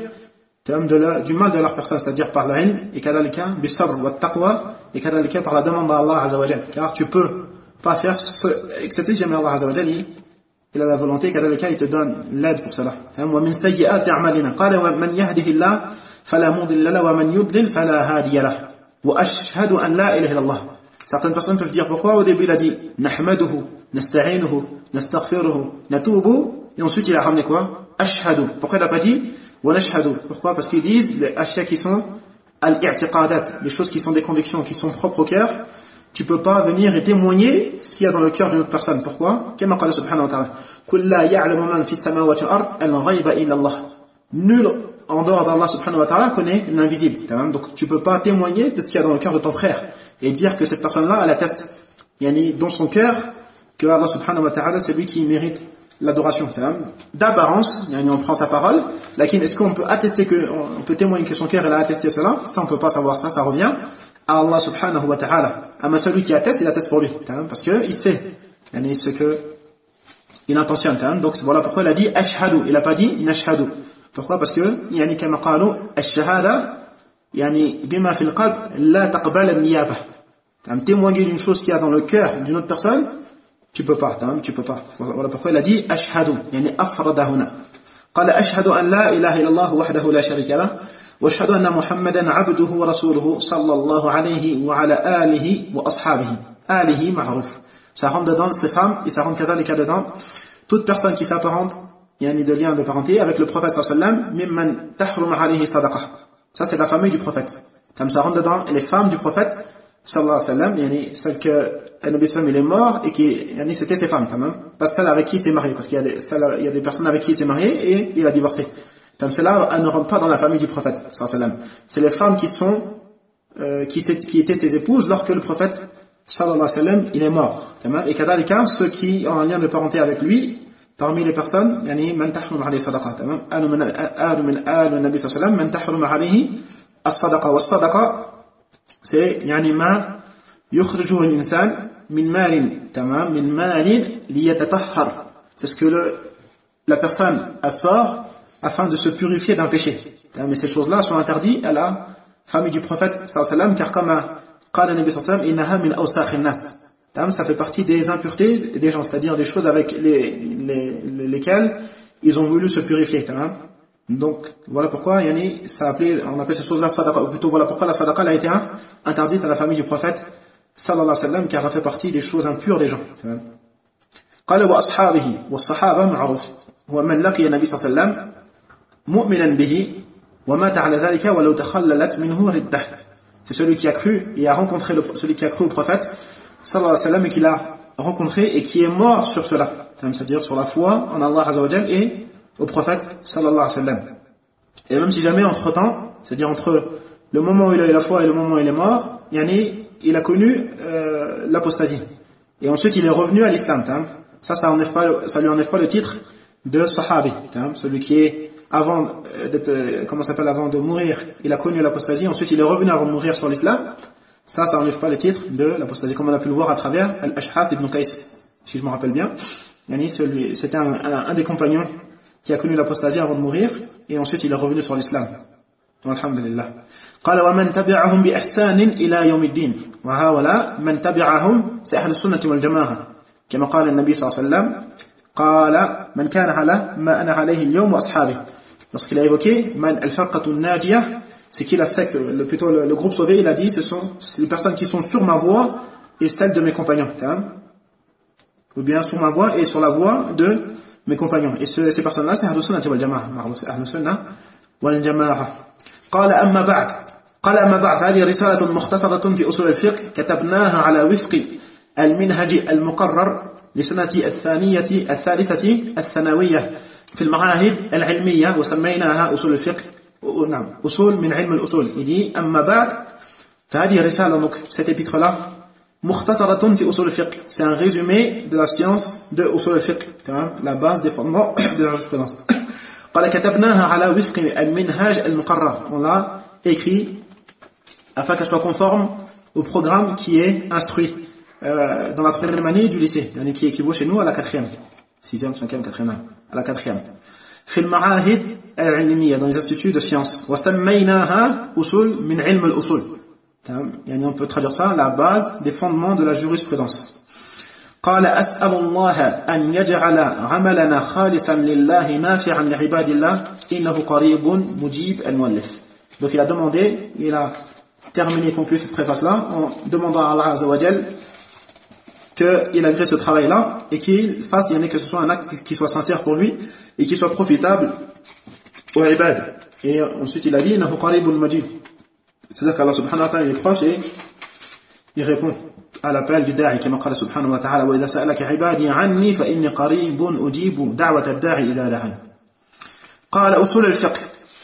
du mal de leur personne, c'est-à-dire par la ilm et kadhalika bis-sabr wa taqwa et kadhalika par la demande à Allah Azza wa Jalla, car tu peux pas faire excepté si jamais Allah Azza wa Jalla il a la volonté, kadhalika il te donne l'aide pour cela. Wa min sayyi'ati a'malina qala wa man yahdihillahu fala mudilla lahu wa man yudlil fala hadiya lahu wa ashhadu an la ilaha illallah. Certaines personnes peuvent dire pourquoi au début il a dit nahmaduhu nasta'inuhu nastaghfiruhu natubu et ensuite il a ramené quoi ashhadu. Pourquoi il n'a pas dit wa nashhadu? Pourquoi? Parce qu'ils disent les ashya qui sont al-i'tiqadat, des choses qui sont des convictions qui sont propres au cœur. Tu peux pas venir et témoigner ce qu'il y a dans le cœur d'une autre personne. Pourquoi? Comme Allah subhanahu wa ta'ala, qul la ya'lamu man fi samawati wal ard al-ghayba illa Allah. Nul en dehors d'Allah subhanahu wa ta'ala connaît l'invisible. Donc tu peux pas témoigner de ce qu'il y a dans le cœur de ton frère et dire que cette personne-là elle atteste dans son cœur que Allah subhanahu wa ta'ala c'est lui qui mérite l'adoration. D'apparence, on prend sa parole, lakin est-ce qu'on peut attester on peut témoigner que son cœur elle a attesté cela? Ça on peut pas savoir, ça revient à Allah subhanahu wa ta'ala. Ama celui qui atteste, il atteste pour lui, parce que il sait ce que il intentionne. Donc voilà pourquoi il a dit ashhadu, il a pas dit nashhadu. Pourquoi? Parce que kama qalu ash-shahada bima fi al-qalb la taqbal an-niyaba. Témoigner d'une chose qu'il y a dans le cœur d'une autre personne, tu peux pas. Voilà pourquoi il a dit ashhadu, afrada huna. قال أشهد أن لا إله إلا الله وحده لا شريك له وأشهد أن محمدا عبده ورسوله صلى الله عليه وعلى آله وأصحابه. آله معروف. Ça rentre dedans ces femmes et ça rentre kazalika dedans toute personne qui s'apparente de lien de parenté avec le prophète sallallahu alayhi wa sallam mimman tahrum alayhi sadaqa. Ça c'est la famille du prophète. Ça rentre dedans les femmes du prophète sallallahu alayhi wa sallam, celle que Nabi sallam il est mort et qui c'était ses femmes, pas celle avec qui il s'est marié, parce qu'il y a des personnes avec qui il s'est marié et il a divorcé. Celle-là, elle ne rentre pas dans la famille du prophète sallallahu alayhi wa sallam. C'est les femmes qui étaient ses épouses lorsque le prophète sallallahu alayhi wa sallam il est mort. Et kadhalika ceux qui ont un lien de parenté avec lui parmi les personnes man tahrum alayhi sadaqa. Alu min nabi sallallahu alayhi wa sallam man tahrum alayhi as-sadaqa was-sadaqa c'est ma yukhrijuhu al-insan min malin liyatatahhar. C'est ce que la personne sort afin de se purifier d'un péché. Mais ces choses-là sont interdites à la famille du prophète sallallahu alayhi wa sallam, car comme qala nabi sallallahu alayhi wa sallam innaha min awsakh an-nas. Ça fait partie des impuretés des gens, c'est-à-dire des choses avec lesquelles ils ont voulu se purifier. Donc voilà pourquoi on appelle ces choses-là sadaqa, ou plutôt voilà pourquoi la sadaqa a été interdite à la famille du prophète sallallahu alayhi wa sallam, car elle fait partie des choses impures des gens. قال وأصحابه والصحابة معروف هو من لقي النبي صلى الله عليه وسلم مؤمنا به ومات على ذلك ولو تخللت منه ردة. C'est celui qui a cru et a rencontré celui qui a cru au prophète sallallahu alayhi wa sallam et qui l'a rencontré et qui est mort sur cela, c'est-à-dire sur la foi en Allah azza wa jalla et au prophète sallallahu alayhi wa sallam. Et même si jamais entre temps, c'est-à-dire entre le moment où il a eu la foi et le moment où il est mort, il a connu l'apostasie. Et ensuite, il est revenu à l'islam. Ça lui enlève pas le titre de sahabi. Celui qui est, avant de mourir, il a connu l'apostasie. Ensuite, il est revenu avant de mourir sur l'islam. Ça enlève pas le titre de l'apostasie, comme on a pu le voir à travers Al-Ash'ath ibn Qais, si je me rappelle bien. C'était un des compagnons qui a connu l'apostasie avant de mourir, et ensuite il est revenu sur l'islam. Alhamdulillah. قال ومن تبعهم بإحسان إلى يوم الدين وهؤلاء من تبعهم سأهل السنة والجماعة كما قال النبي صلى الله عليه وسلم قال من كان على ما أنا عليه اليوم وأصحابي. Lorsqu'il a évoqué man al-farqatu an-najiyah, c'est qui la secte, plutôt le groupe sauvé, il a dit c'est les personnes qui sont sur ma voie et celles de mes compagnons, ou bien sur ma voie et sur la voie de mes compagnons. Et ces personnes-là, c'est Ahlus Sunnah wal Jama'a. Ahlus Sunnah wal Jama'a. قال أما بعد هذه رسالة مختصرة في أصول الفقه كتبناها على وفق المنهج المقرر لسنة الثالثة الثانوية في المعاهد العلمية وسميناها أصول الفقه. نعم أصول من علم الأصول. Il dit أما بعد فهذه رسالة, donc cet épître-là مختصرة في أصول الفقه, c'est un résumé de la science de أصول الفقه, la base des fondements de la jurisprudence. قال كتبناها على وفق المنهاج المقرر, on l'a écrit afin qu'elle soit conforme au programme qui est instruit dans la 3e année du lycée, qui équivaut chez nous à la 4e, 6e, 5e, 4e, à la 4e. في المعاهد العلمية, dans les instituts de sciences. وسميناها أصول من علم الأصول, on peut traduire ça la base des fondements de la jurisprudence. قال أسأل الله أن يجعل عملنا خالصا لله نافعا لعباد الله إنه قريب مجيب المؤلف. Donc il a demandé, il a terminé et conclu cette préface-là en demandant à Allah Azza wa Jal qu'il agrée ce travail-là et qu'il fasse, que ce soit un acte qui soit sincère pour lui et qui soit profitable aux ibad. Et ensuite il a dit إنه قريب مجيب, c'est-à-dire qu'Allah subhanahu wa ta'ala est proche et il répond à l'appel du da'i, comme قال سبحانه وتعالى وإذا سألك عبادي عني فإني قريب أجيب دعوة الداعي إذا دعاني. قال أصول الفقه,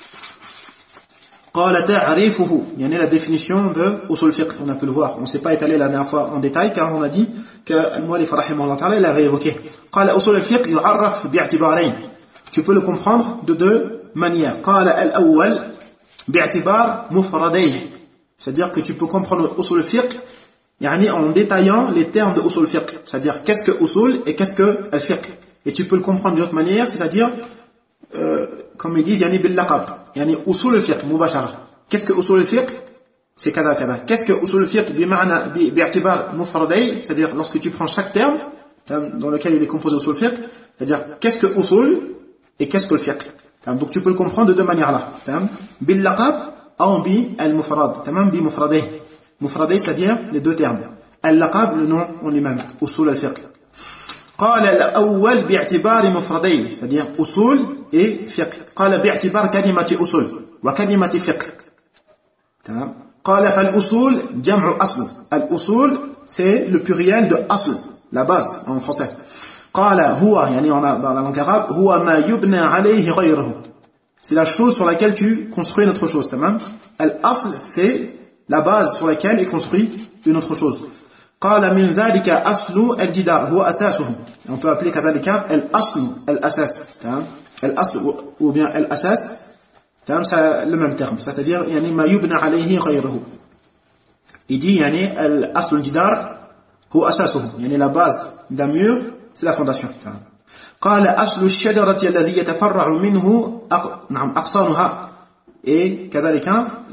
قال تعريفه, la définition de أصول الفقه, on a pu le voir, on ne s'est pas étalé la dernière fois en détail car on a dit que المؤلف رحمه الله تعالى l'avait évoqué. قال أصول الفقه يعرف باعتبارين, tu peux le comprendre de deux manières. قال الأول باعتبار مفرديه, c'est-à-dire que tu peux comprendre أصول الفقه en détaillant les termes de usul fiqh, c'est-à-dire qu'est-ce que usul et qu'est-ce que al-fiqh. Et tu peux le comprendre d'une autre manière, c'est-à-dire comme ils disent bil laqab, usul al-fiqh mubashara. Qu'est-ce que usul al-fiqh? C'est kada kada. Qu'est-ce que usul al-fiqh bi'tibar mufraday, c'est-à-dire lorsque tu prends chaque terme dans lequel il est composé usul al-fiqh, c'est-à-dire qu'est-ce que usul et qu'est-ce que le fiqh. Donc tu peux le comprendre de deux manières là, bil laqab ou bi al-mufrad, bi mufraday. مفردي, c'est-à-dire les deux termes. اللقب, le nom en lui-même, أصول الفقه. قال الأول باعتبار مفردي, c'est-à-dire أصول et فقه. قال باعتبار كلمة أصول وكلمة فقه. قال فالأصول جمع أصل. الأصول c'est le pluriel de أصل, la base en français. قال هو, on a dans la langue arabe, هو ما يبنى عليه غيره, c'est la chose sur laquelle tu construis une autre chose. الأصل c'est la base sur laquelle est construit une autre chose. قال من ذلك أصل الجدار هو أساسه. On peut appeler كذلك الأصل الأساس. الأصل ou bien الأساس, c'est le même terme, c'est-à-dire ما يبنى عليه غيره. Il dit الأصل الجدار هو أساسه, la base d'un mur c'est la fondation. قال أصل الشجرة الذي يتفرع منه أغصانها. Et كذلك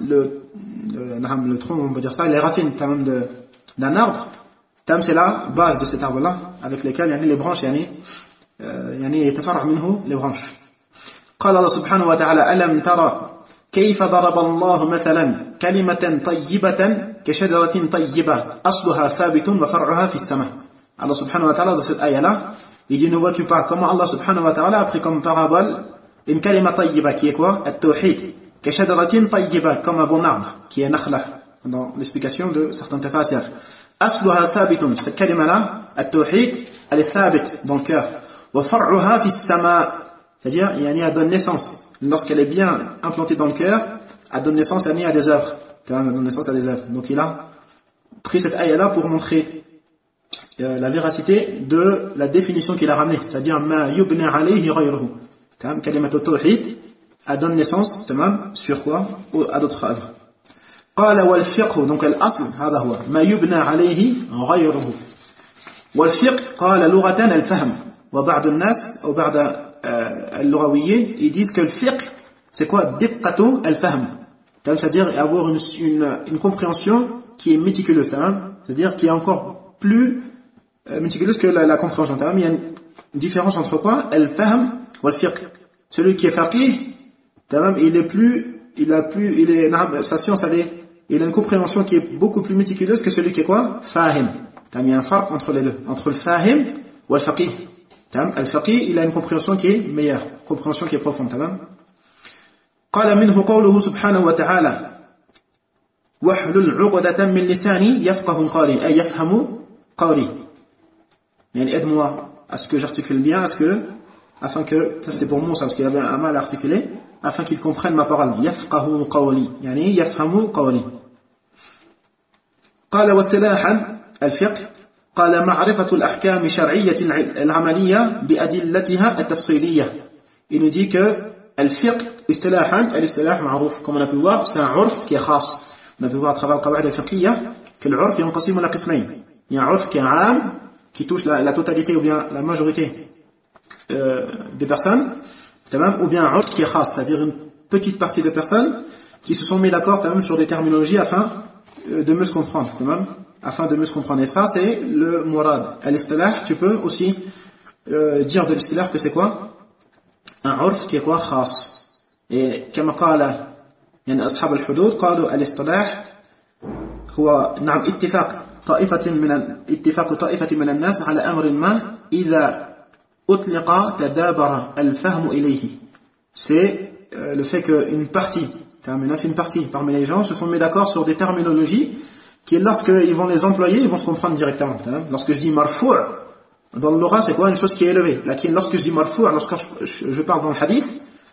le tronc, on va dire ça, les racines d'un arbre, c'est la base de cet arbre-là, avec lesquelles les branches, يتفرع منه les branches. قال الله سبحانه وتعالى ألم ترى كيف ضرب الله مثلا كلمة طيبة كشجرة طيبة أصلها ثابت وفرعها في السماء. Allah subhanahu wa ta'ala, dans cette ayah-là, il dit, ne vois-tu pas comment Allah subhanahu wa ta'ala a pris comme parabole une kalima tayyiba, qui est quoi? At-tawhid. كشجرة طيبة, comme un bon arbre, qui est nakhla, dans l'explication de certains tafasir. أصلها ثابت, cette kalima-là, at-tawhid, elle est thabit dans le cœur. وفرعها في السماء, c'est-à-dire, elle donne naissance. Lorsqu'elle est bien implantée dans le cœur, elle donne naissance à des œuvres. Elle donne naissance à des œuvres. Donc il a pris cette ayah-là pour montrer la véracité de la définition qu'il a ramenée, c'est-à-dire ma yubna alayhi ghayruhu. Kalimat at-tawhid a donné naissance sur quoi? À d'autres œuvres. Qala wal fiqh, donc al-asl hada huwa ma yubna alayhi ghayruhu. Wal fiqh qala lughatan al-fahm, wa ba'd an-nas ou ba'd al-lughawiyyin ils disent que le fiqh c'est quoi? Diqqatu al-fahm, c'est-à-dire avoir une compréhension qui est méticuleuse, c'est-à-dire qui est encore plus méticuleuse que la compréhension. Il y a une différence entre quoi? Al-fahm ou al-fiqh. Celui qui est faqih, sa science, il a une compréhension qui est beaucoup plus méticuleuse que celui qui est quoi? Fahim. Il y a un farq entre les deux, entre le fahim ou al-faqih. Al-faqih, il a une compréhension qui est meilleure, compréhension qui est profonde. قال منه قوله سبحانه وتعالى واحلل عقدة من لساني يفقه قولي أي يفهم قولي. يعني aide-moi à ce que j'articule bien, afin que, ça c'était pour Moussa parce qu'il avait un mal à articuler, afin qu'il comprenne ma parole. يفقه قولي يعني يفهم قولي. قال واصطلاحا الفقه قال معرفة الأحكام الشرعية العملية بأدلتها التفصيلية. Il nous dit que الفقه اصطلاحا الاصطلاح معروف comme on a pu voir c'est un عرف qui est خاص. On a pu voir à travers القواعد الفقهية que العرف ينقسم إلى قسمين. Il y a un عرف qui est عام qui touche la totalité ou bien la majorité des personnes, ou bien un عرف qui est خاص, c'est-à-dire une petite partie de personnes qui se sont mis d'accord sur des terminologies afin de mieux se comprendre, et ça c'est le murad. Al-istilah, tu peux aussi dire de l'istilah que c'est quoi? Un عرف qui est quoi? خاص. Et كما قال يعني أصحاب الحدود قالوا الاصطلاح هو نعم اتفاق طائفة من الناس على أمر ما إذا أطلق تدابر الفهم إليه. C'est le fait qu'une partie parmi les gens se sont mis d'accord sur des terminologies qui lorsqu'ils vont les employer, ils vont se comprendre directement. Lorsque je dis marfou' dans le Lora, c'est quoi? Une chose qui est élevée. Lorsque je dis marfou', lorsque je parle dans le hadith,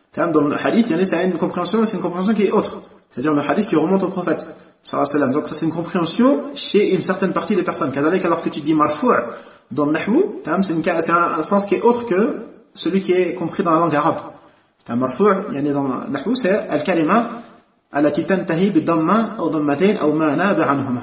c'est une compréhension qui est autre. C'est-à-dire le hadith qui remonte au prophète. Donc ça c'est une compréhension chez une certaine partie des personnes. Lorsque tu dis marfou' dans le nahwu, c'est un sens qui est autre que celui qui est compris dans la langue arabe. Marfou' dans le nahwu, c'est al-kalima allati tantahi bid-damma aw dammatayn aw ma naba anhuma.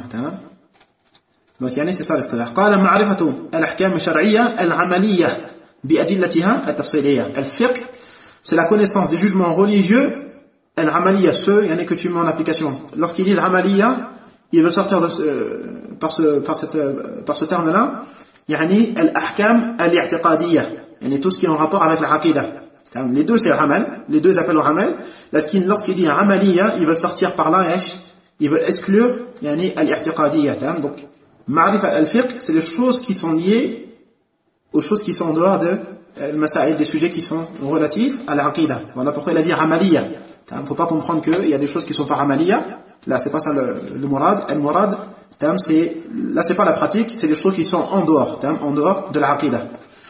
Donc c'est ça l'istilah. قال معرفة الأحكام الشرعية العملية بأدلتها التفصيلية. الفقه c'est la connaissance des jugements religieux al-amaliya, ceux que tu mets en application. Lorsqu'ils disent amaliya, ils veulent sortir par ce terme-là, al-ahkam al-i'tiqadiyya, tout ce qui est en rapport avec la aqidah. Les deux c'est amal, les deux appellent au amal. Lorsqu'ils disent amaliya, ils veulent sortir par là, ils veulent exclure al-i'tiqadiyya. Donc ma'rifa al-fiqh, c'est les choses qui sont liées aux choses qui sont en dehors de al-masail, des sujets qui sont relatifs à la aqidah. Voilà pourquoi il a dit amaliya. Il ne faut pas comprendre qu'il y a des choses qui sont par amaliya. Là, c'est pas ça le murad. Al-murad, là, c'est pas la pratique, c'est les choses qui sont en dehors de la aqidah.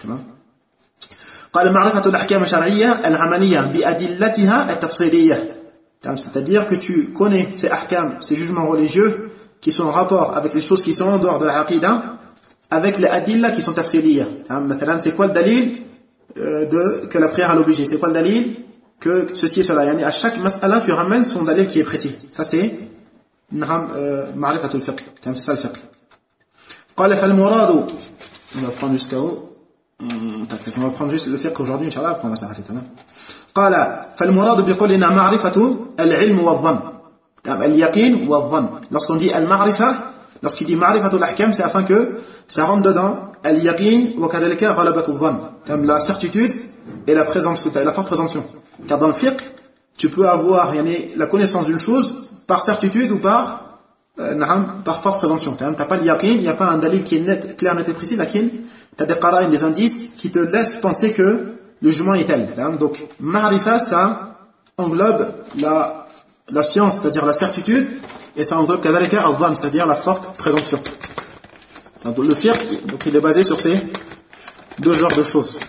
قال معرفة الأحكام الشرعية العملية بأدلتها التفصيلية. C'est-à-dire que tu connais ces ahkam, ces jugements religieux qui sont en rapport avec les choses qui sont en dehors de la aqidah, avec les adillah qui sont tafsiliya. C'est quoi le dalil que la prière a l'obligé? C'est quoi le dalil que ceci et cela? À chaque mas'ala, tu ramènes son dalil qui est précis. Ça c'est ma'rifatul fiqh. C'est ça le fiqh. قال فالمراد, on va prendre jusqu'à où? On va prendre juste le fiqh aujourd'hui, Inch'Allah, après on va s'arrêter. قال فالمراد بقولنا معرفة العلم والظن. اليقين والظن. Lorsqu'on dit al-ma'rifa, lorsqu'il dit ma'rifatul ahkam, c'est afin que ça rentre dedans al-yaqin wa kadhalika ghalabatul dhann. La certitude et la forte présomption. Car dans le fiqh, tu peux avoir la connaissance d'une chose par certitude ou par forte présomption. Tu n'as pas le yaqin, il n'y a pas un dalil qui est net, clair, net et précis, tu as des qara'in, des indices qui te laissent penser que le jugement est tel. Donc, ma'rifa, ça englobe la science, c'est-à-dire la certitude, et ça englobe kadhalika al-dhann, c'est-à-dire la forte présomption. Donc, le fiqh, donc, il est basé sur ces deux genres de choses.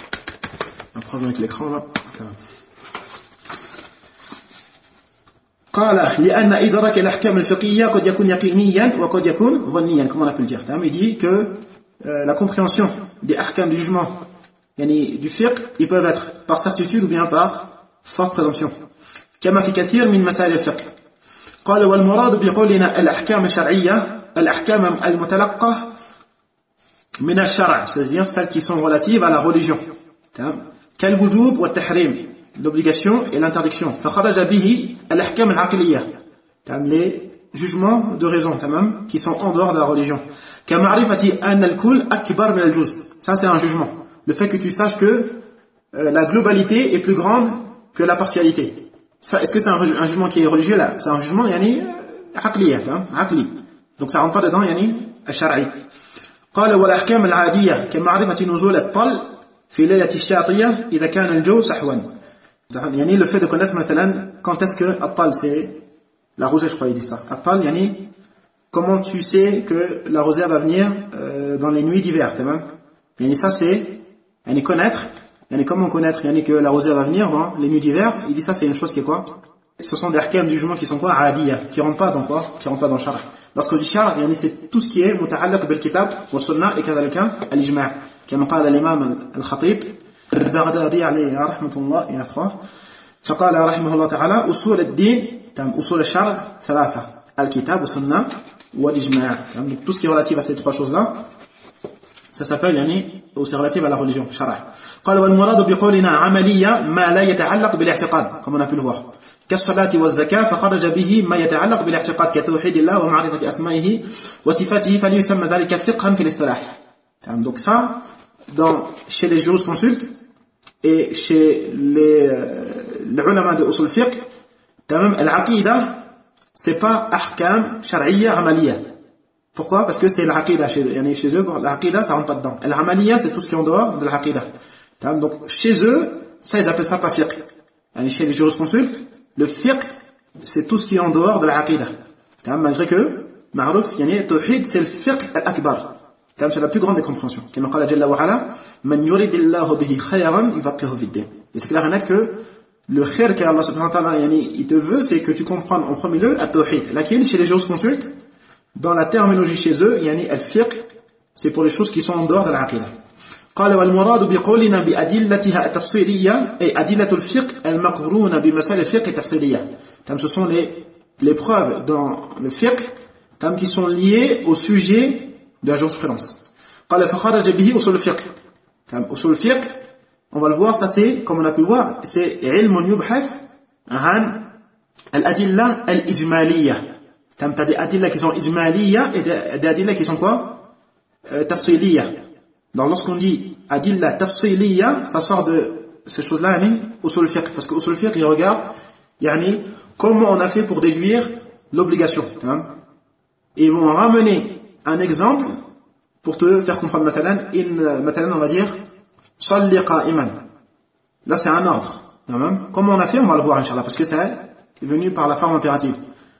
Un problème avec l'écran là. قال لأن إدراك الأحكام الفقهية قد يكون يقينيا وقد يكون ظنيا, comme on peut le dire. Il dit que la compréhension des ahkam du jugement, du fiqh, ils peuvent être par certitude ou bien par forte présomption. كما في كثير من مسائل الفقه. قال والمراد بقولنا الأحكام الشرعية الأحكام المتلقة من الشرع, c'est-à-dire celles qui sont relatives à la religion. كالوجوب والتحريم, l'obligation et l'interdiction. فخرج به الأحكام العقلية, les jugements de raison qui sont en dehors de la religion. كمعرفة أن الكل أكبر من الجزء, ça c'est un jugement. Le fait que tu saches que la globalité est plus grande que la partialité. Ça, est-ce que c'est un jugement qui est religieux là? C'est un jugement عقلية, عقلي. Donc ça rentre pas dedans الشرعي. قال والأحكام العادية كمعرفة نزول الطل في ليلة الشاطية إذا كان الجو سحوا. Le fait de connaître مثلا quand est-ce que الطل, c'est la rosée, je crois il dit ça. الطل comment tu sais que la rosée va venir dans les nuits d'hiver, ça c'est connaître. Comment connaître que la rosée va venir dans les nuits d'hiver? Il dit ça c'est une chose qui est quoi? Ce sont des ahkam du jugement qui sont quoi? Adiyya, qui rentrent pas dans quoi? Qui rentrent pas dans le shara. Lorsqu'on dit shara, c'est tout ce qui est muta'allaq bil kitab wa sunnah et kadhalika al-ijma'. Comme قال الإمام الخطيب البغدادي عليه رحمة الله et afra. فقال رحمه الله تعالى أصول الدين أصول الشرع ثلاثة الكتاب والسنة والإجماع. Donc tout ce qui est relatif à ces trois choses-là, ça s'appelle ou c'est relatif à la religion, shara'. قال والمراد بقولنا عملية ما لا يتعلق بالاعتقاد, comme on a pu le voir. كالصلاة والزكاة فخرج به ما يتعلق بالاعتقاد كتوحيد الله ومعرفة أسمائه وصفاته فليسمى ذلك فقها في الاصطلاح. Donc ça, chez les jurisconsultes et chez les ulama de usul fiqh, al-aqida, c'est pas ahkam shar'iyya amaliya. Pourquoi? Parce que c'est l'aqida chez eux, l'aqida ça rentre pas dedans. Al-amaliya c'est tout ce qui est en dehors de l'aqida. Donc chez eux, ça ils appellent ça pas fiqh. Chez les jurisconsultes, le fiqh c'est tout ce qui est en dehors de l'aqida. Malgré que, ma'ruf, tawhid c'est le fiqh al-akbar. C'est la plus grande des compréhensions. Comme قال جل وعلا من يريد الله به خيرا يفقهه في الدين. Et c'est clair et net que le khair qu'Allah subhanahu wa ta'ala il te veut, c'est que tu comprennes en premier lieu at-tawhid. Lakin chez les jurisconsultes, dans la terminologie chez eux, al-fiqh, c'est pour les choses qui sont en dehors de l'aqida. قال والمراد بقولنا بأدلتها التفصيلية أي أدلة الفقه المقرونة بمسائل الفقه التفصيلية. Ce sont les preuves dans le fiqh qui sont liées au sujet de la jurisprudence. قال فخرج به أصول الفقه. أصول الفقه, on va le voir, ça c'est, comme on a pu le voir, c'est علم يبحث عن الأدلة الإجمالية. T'as des adillas qui sont ijmaliyya et des adillas qui sont quoi? Tafsiliyya. Donc lorsqu'on dit adilla tafsiliyya, ça sort de ces choses-là, usul fiqh. Parce que usul fiqh, il regarde, comment on a fait pour déduire l'obligation. Et ils vont ramener un exemple pour te faire comprendre. Mathalan, on va dire, salli qa'iman. Là, c'est un ordre. Comment on a fait? On va le voir, Inch'Allah, parce que ça est venu par la forme impérative.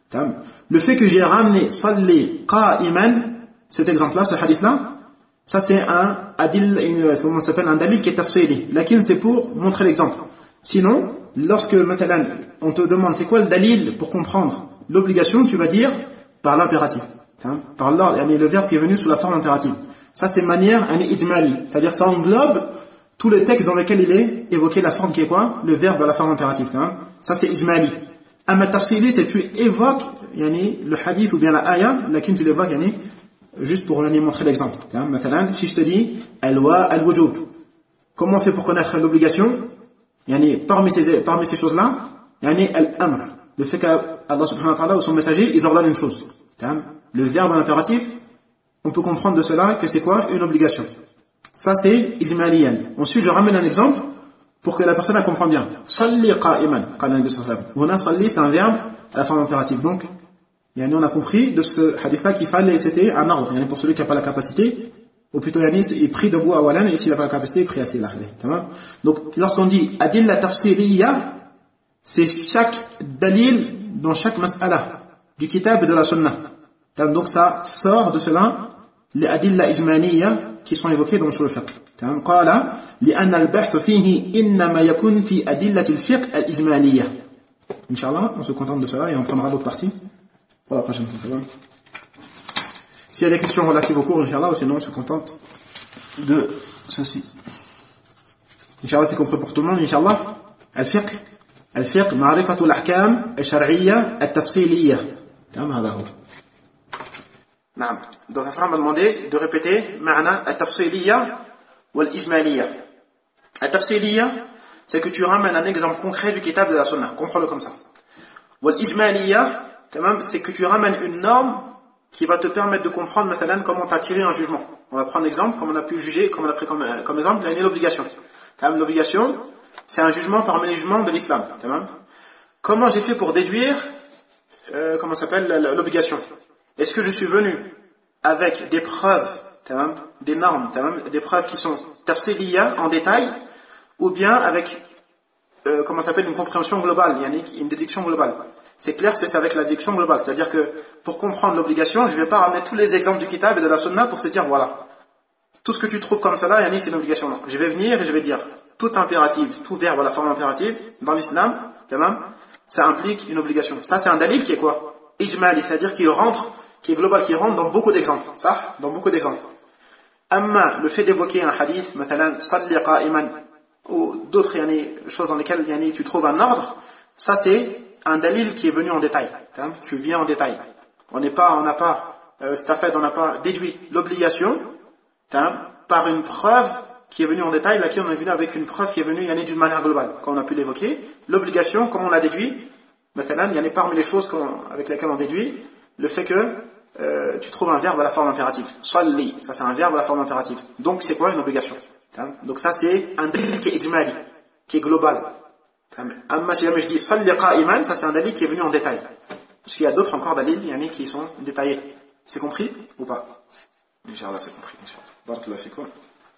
Le fait que j'ai ramené salli qa'iman, cet exemple-là, ce hadith-là, ça c'est un adil, comment ça s'appelle, un dalil qui est tafsili. Lakin c'est pour montrer l'exemple. Sinon, lorsque mathalan, on te demande c'est quoi le dalil pour comprendre l'obligation, tu vas dire par l'impératif. Par l'ordre, le verbe qui est venu sous la forme impérative. Ça c'est manière ijmali, c'est-à-dire ça englobe tous les textes dans lesquels il est évoqué la forme qui est quoi? Le verbe à la forme impérative. Ça c'est ijmali. Amma tafsili, c'est tu évoques le hadith ou bien la ayah, lakin tu l'évoques juste pour montrer l'exemple. Si je te dis al-wa al-wujub, comment on fait pour connaître l'obligation? Parmi ces choses-là, al-amr, le fait qu'Allah subhanahu wa ta'ala ou son messager, ils ordonnent une chose. Le verbe impératif, on peut comprendre de cela que c'est quoi? Une obligation. Ça c'est ijmaliyan. Ensuite, je ramène un exemple pour que la personne comprenne bien. Salli qa'iman, qala Nabi sallallahu alayhi wa sallam. Salli, c'est un verbe à la forme impérative. Donc, on a compris de ce hadith-là qu'il fallait, c'était un ordre. Pour celui qui n'a pas la capacité, ou plutôt il prie debout à walan, et s'il n'a pas la capacité, il prie assis là. Donc, lorsqu'on dit adilla tafsiriyya, c'est chaque dalil dans chaque mas'ala du kitab et de la sunnah. Donc ça sort de cela les adilla ijmaniyya qui sont évoqués dans le fiqh. قال لأن البحث فيه إنما يكون في أدلة الفقه الإجمالية. Inch'Allah, on se contente de cela et on prendra l'autre partie pour la prochaine fois. S'il y a des questions relatives au cours, Inch'Allah, ou sinon on se contente de ceci. Inch'Allah, c'est compris pour tout le monde, Inch'Allah. الفقه معرفة الأحكام الشرعية التفصيلية. تمام هذا هو. نعم. Donc, Afram m'a demandé de répéter معنى التفصيلية والإجمالية. التفصيلية, c'est que tu ramènes un exemple concret du kitab de la sunna. Comprends-le comme ça. والإجمالية, c'est que tu ramènes une norme qui va te permettre de comprendre مثلا comment t'as tiré un jugement. On va prendre exemple, comme on a pu juger, comme on a pris comme exemple, il y a l'obligation. L'obligation, c'est un jugement parmi les jugements de l'islam. Comment j'ai fait pour déduire l'obligation? Est-ce que je suis venu avec des preuves, des normes, des preuves qui sont tafsiliya en détail, ou bien avec une compréhension globale, une déduction globale? C'est clair que c'est avec la déduction globale, c'est-à-dire que pour comprendre l'obligation, je ne vais pas ramener tous les exemples du kitab et de la sunna pour te dire voilà, tout ce que tu trouves comme cela, c'est une obligation. Non. Je vais venir et je vais dire tout impératif, tout verbe à la forme impérative dans l'islam, ça implique une obligation. Ça, c'est un dalil qui est quoi? Ijmali, c'est-à-dire qui est global, qui rentre dans beaucoup d'exemples. Ça, dans beaucoup d'exemples. Amma, le fait d'évoquer un hadith, مثلا, salli qa'iman, ou d'autres choses dans lesquelles tu trouves un ordre, ça c'est un dalil qui est venu en détail. Tu viens en détail. On n'a pas déduit l'obligation par une preuve qui est venue en détail. Là, on est venu avec une preuve qui est venue d'une manière globale. Quand on a pu l'évoquer, l'obligation, comme on l'a déduit, parmi les choses avec lesquelles on déduit, le fait que tu trouves un verbe à la forme impérative. Salli, ça c'est un verbe à la forme impérative. Donc c'est quoi une obligation? Donc ça c'est un dalil qui est ijmali, qui est global. Amma si jamais je dis salli qa'iman, ça c'est un dalil qui est venu en détail. Parce qu'il y a d'autres encore dalils qui sont détaillés. C'est compris ou pas? Inch'Allah, c'est compris. Barakallahu fikum.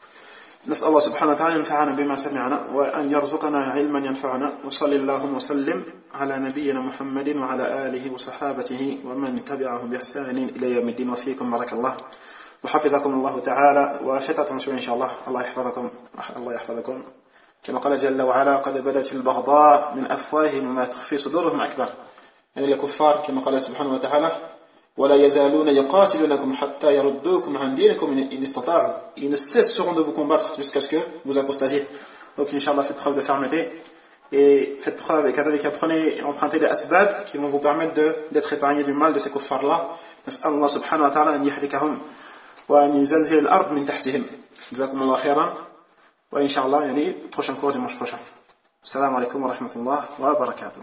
نسأل الله سبحانه وتعالى ينفعنا بما سمعنا وأن يرزقنا علما ينفعنا وصلى اللهم وسلم على نبينا محمد وعلى آله وصحابته ومن تبعهم بإحسان إلى يوم الدين وفيكم بارك الله وحفظكم الله تعالى وفتتم إن شاء الله. الله يحفظكم كما قال جل وعلا قد بدت البغضاء من أفواههم وما تخفي صدورهم أكبر. الكفار كما قال سبحانه وتعالى ولا يزالون يقاتلونكم حتى يردوكم عن دينكم إن استطاعوا. Ils ne cesseront de vous combattre jusqu'à ce que vous apostasiez. Donc Inch'Allah, faites preuve de fermeté et faites preuve et kadhalika prenez et empruntez les asbab qui vont vous permettre d'être épargnés du mal de ces kuffars là. نسأل الله سبحانه وتعالى أن يحركهم وأن يزلزل الأرض من تحتهم. جزاكم الله خيرا وإن شاء الله prochain cours dimanche prochain. السلام عليكم ورحمة الله وبركاته.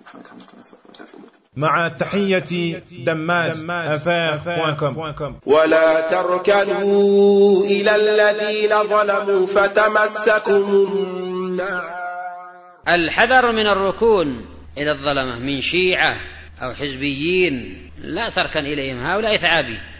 مع تحية دماج@affaires.com. ولا تركنوا إلى الذين ظلموا فتمسكم النار. الحذر من الركون إلى الظلمة من شيعة أو حزبيين، لا تركن إليهم، هؤلاء ثعابي.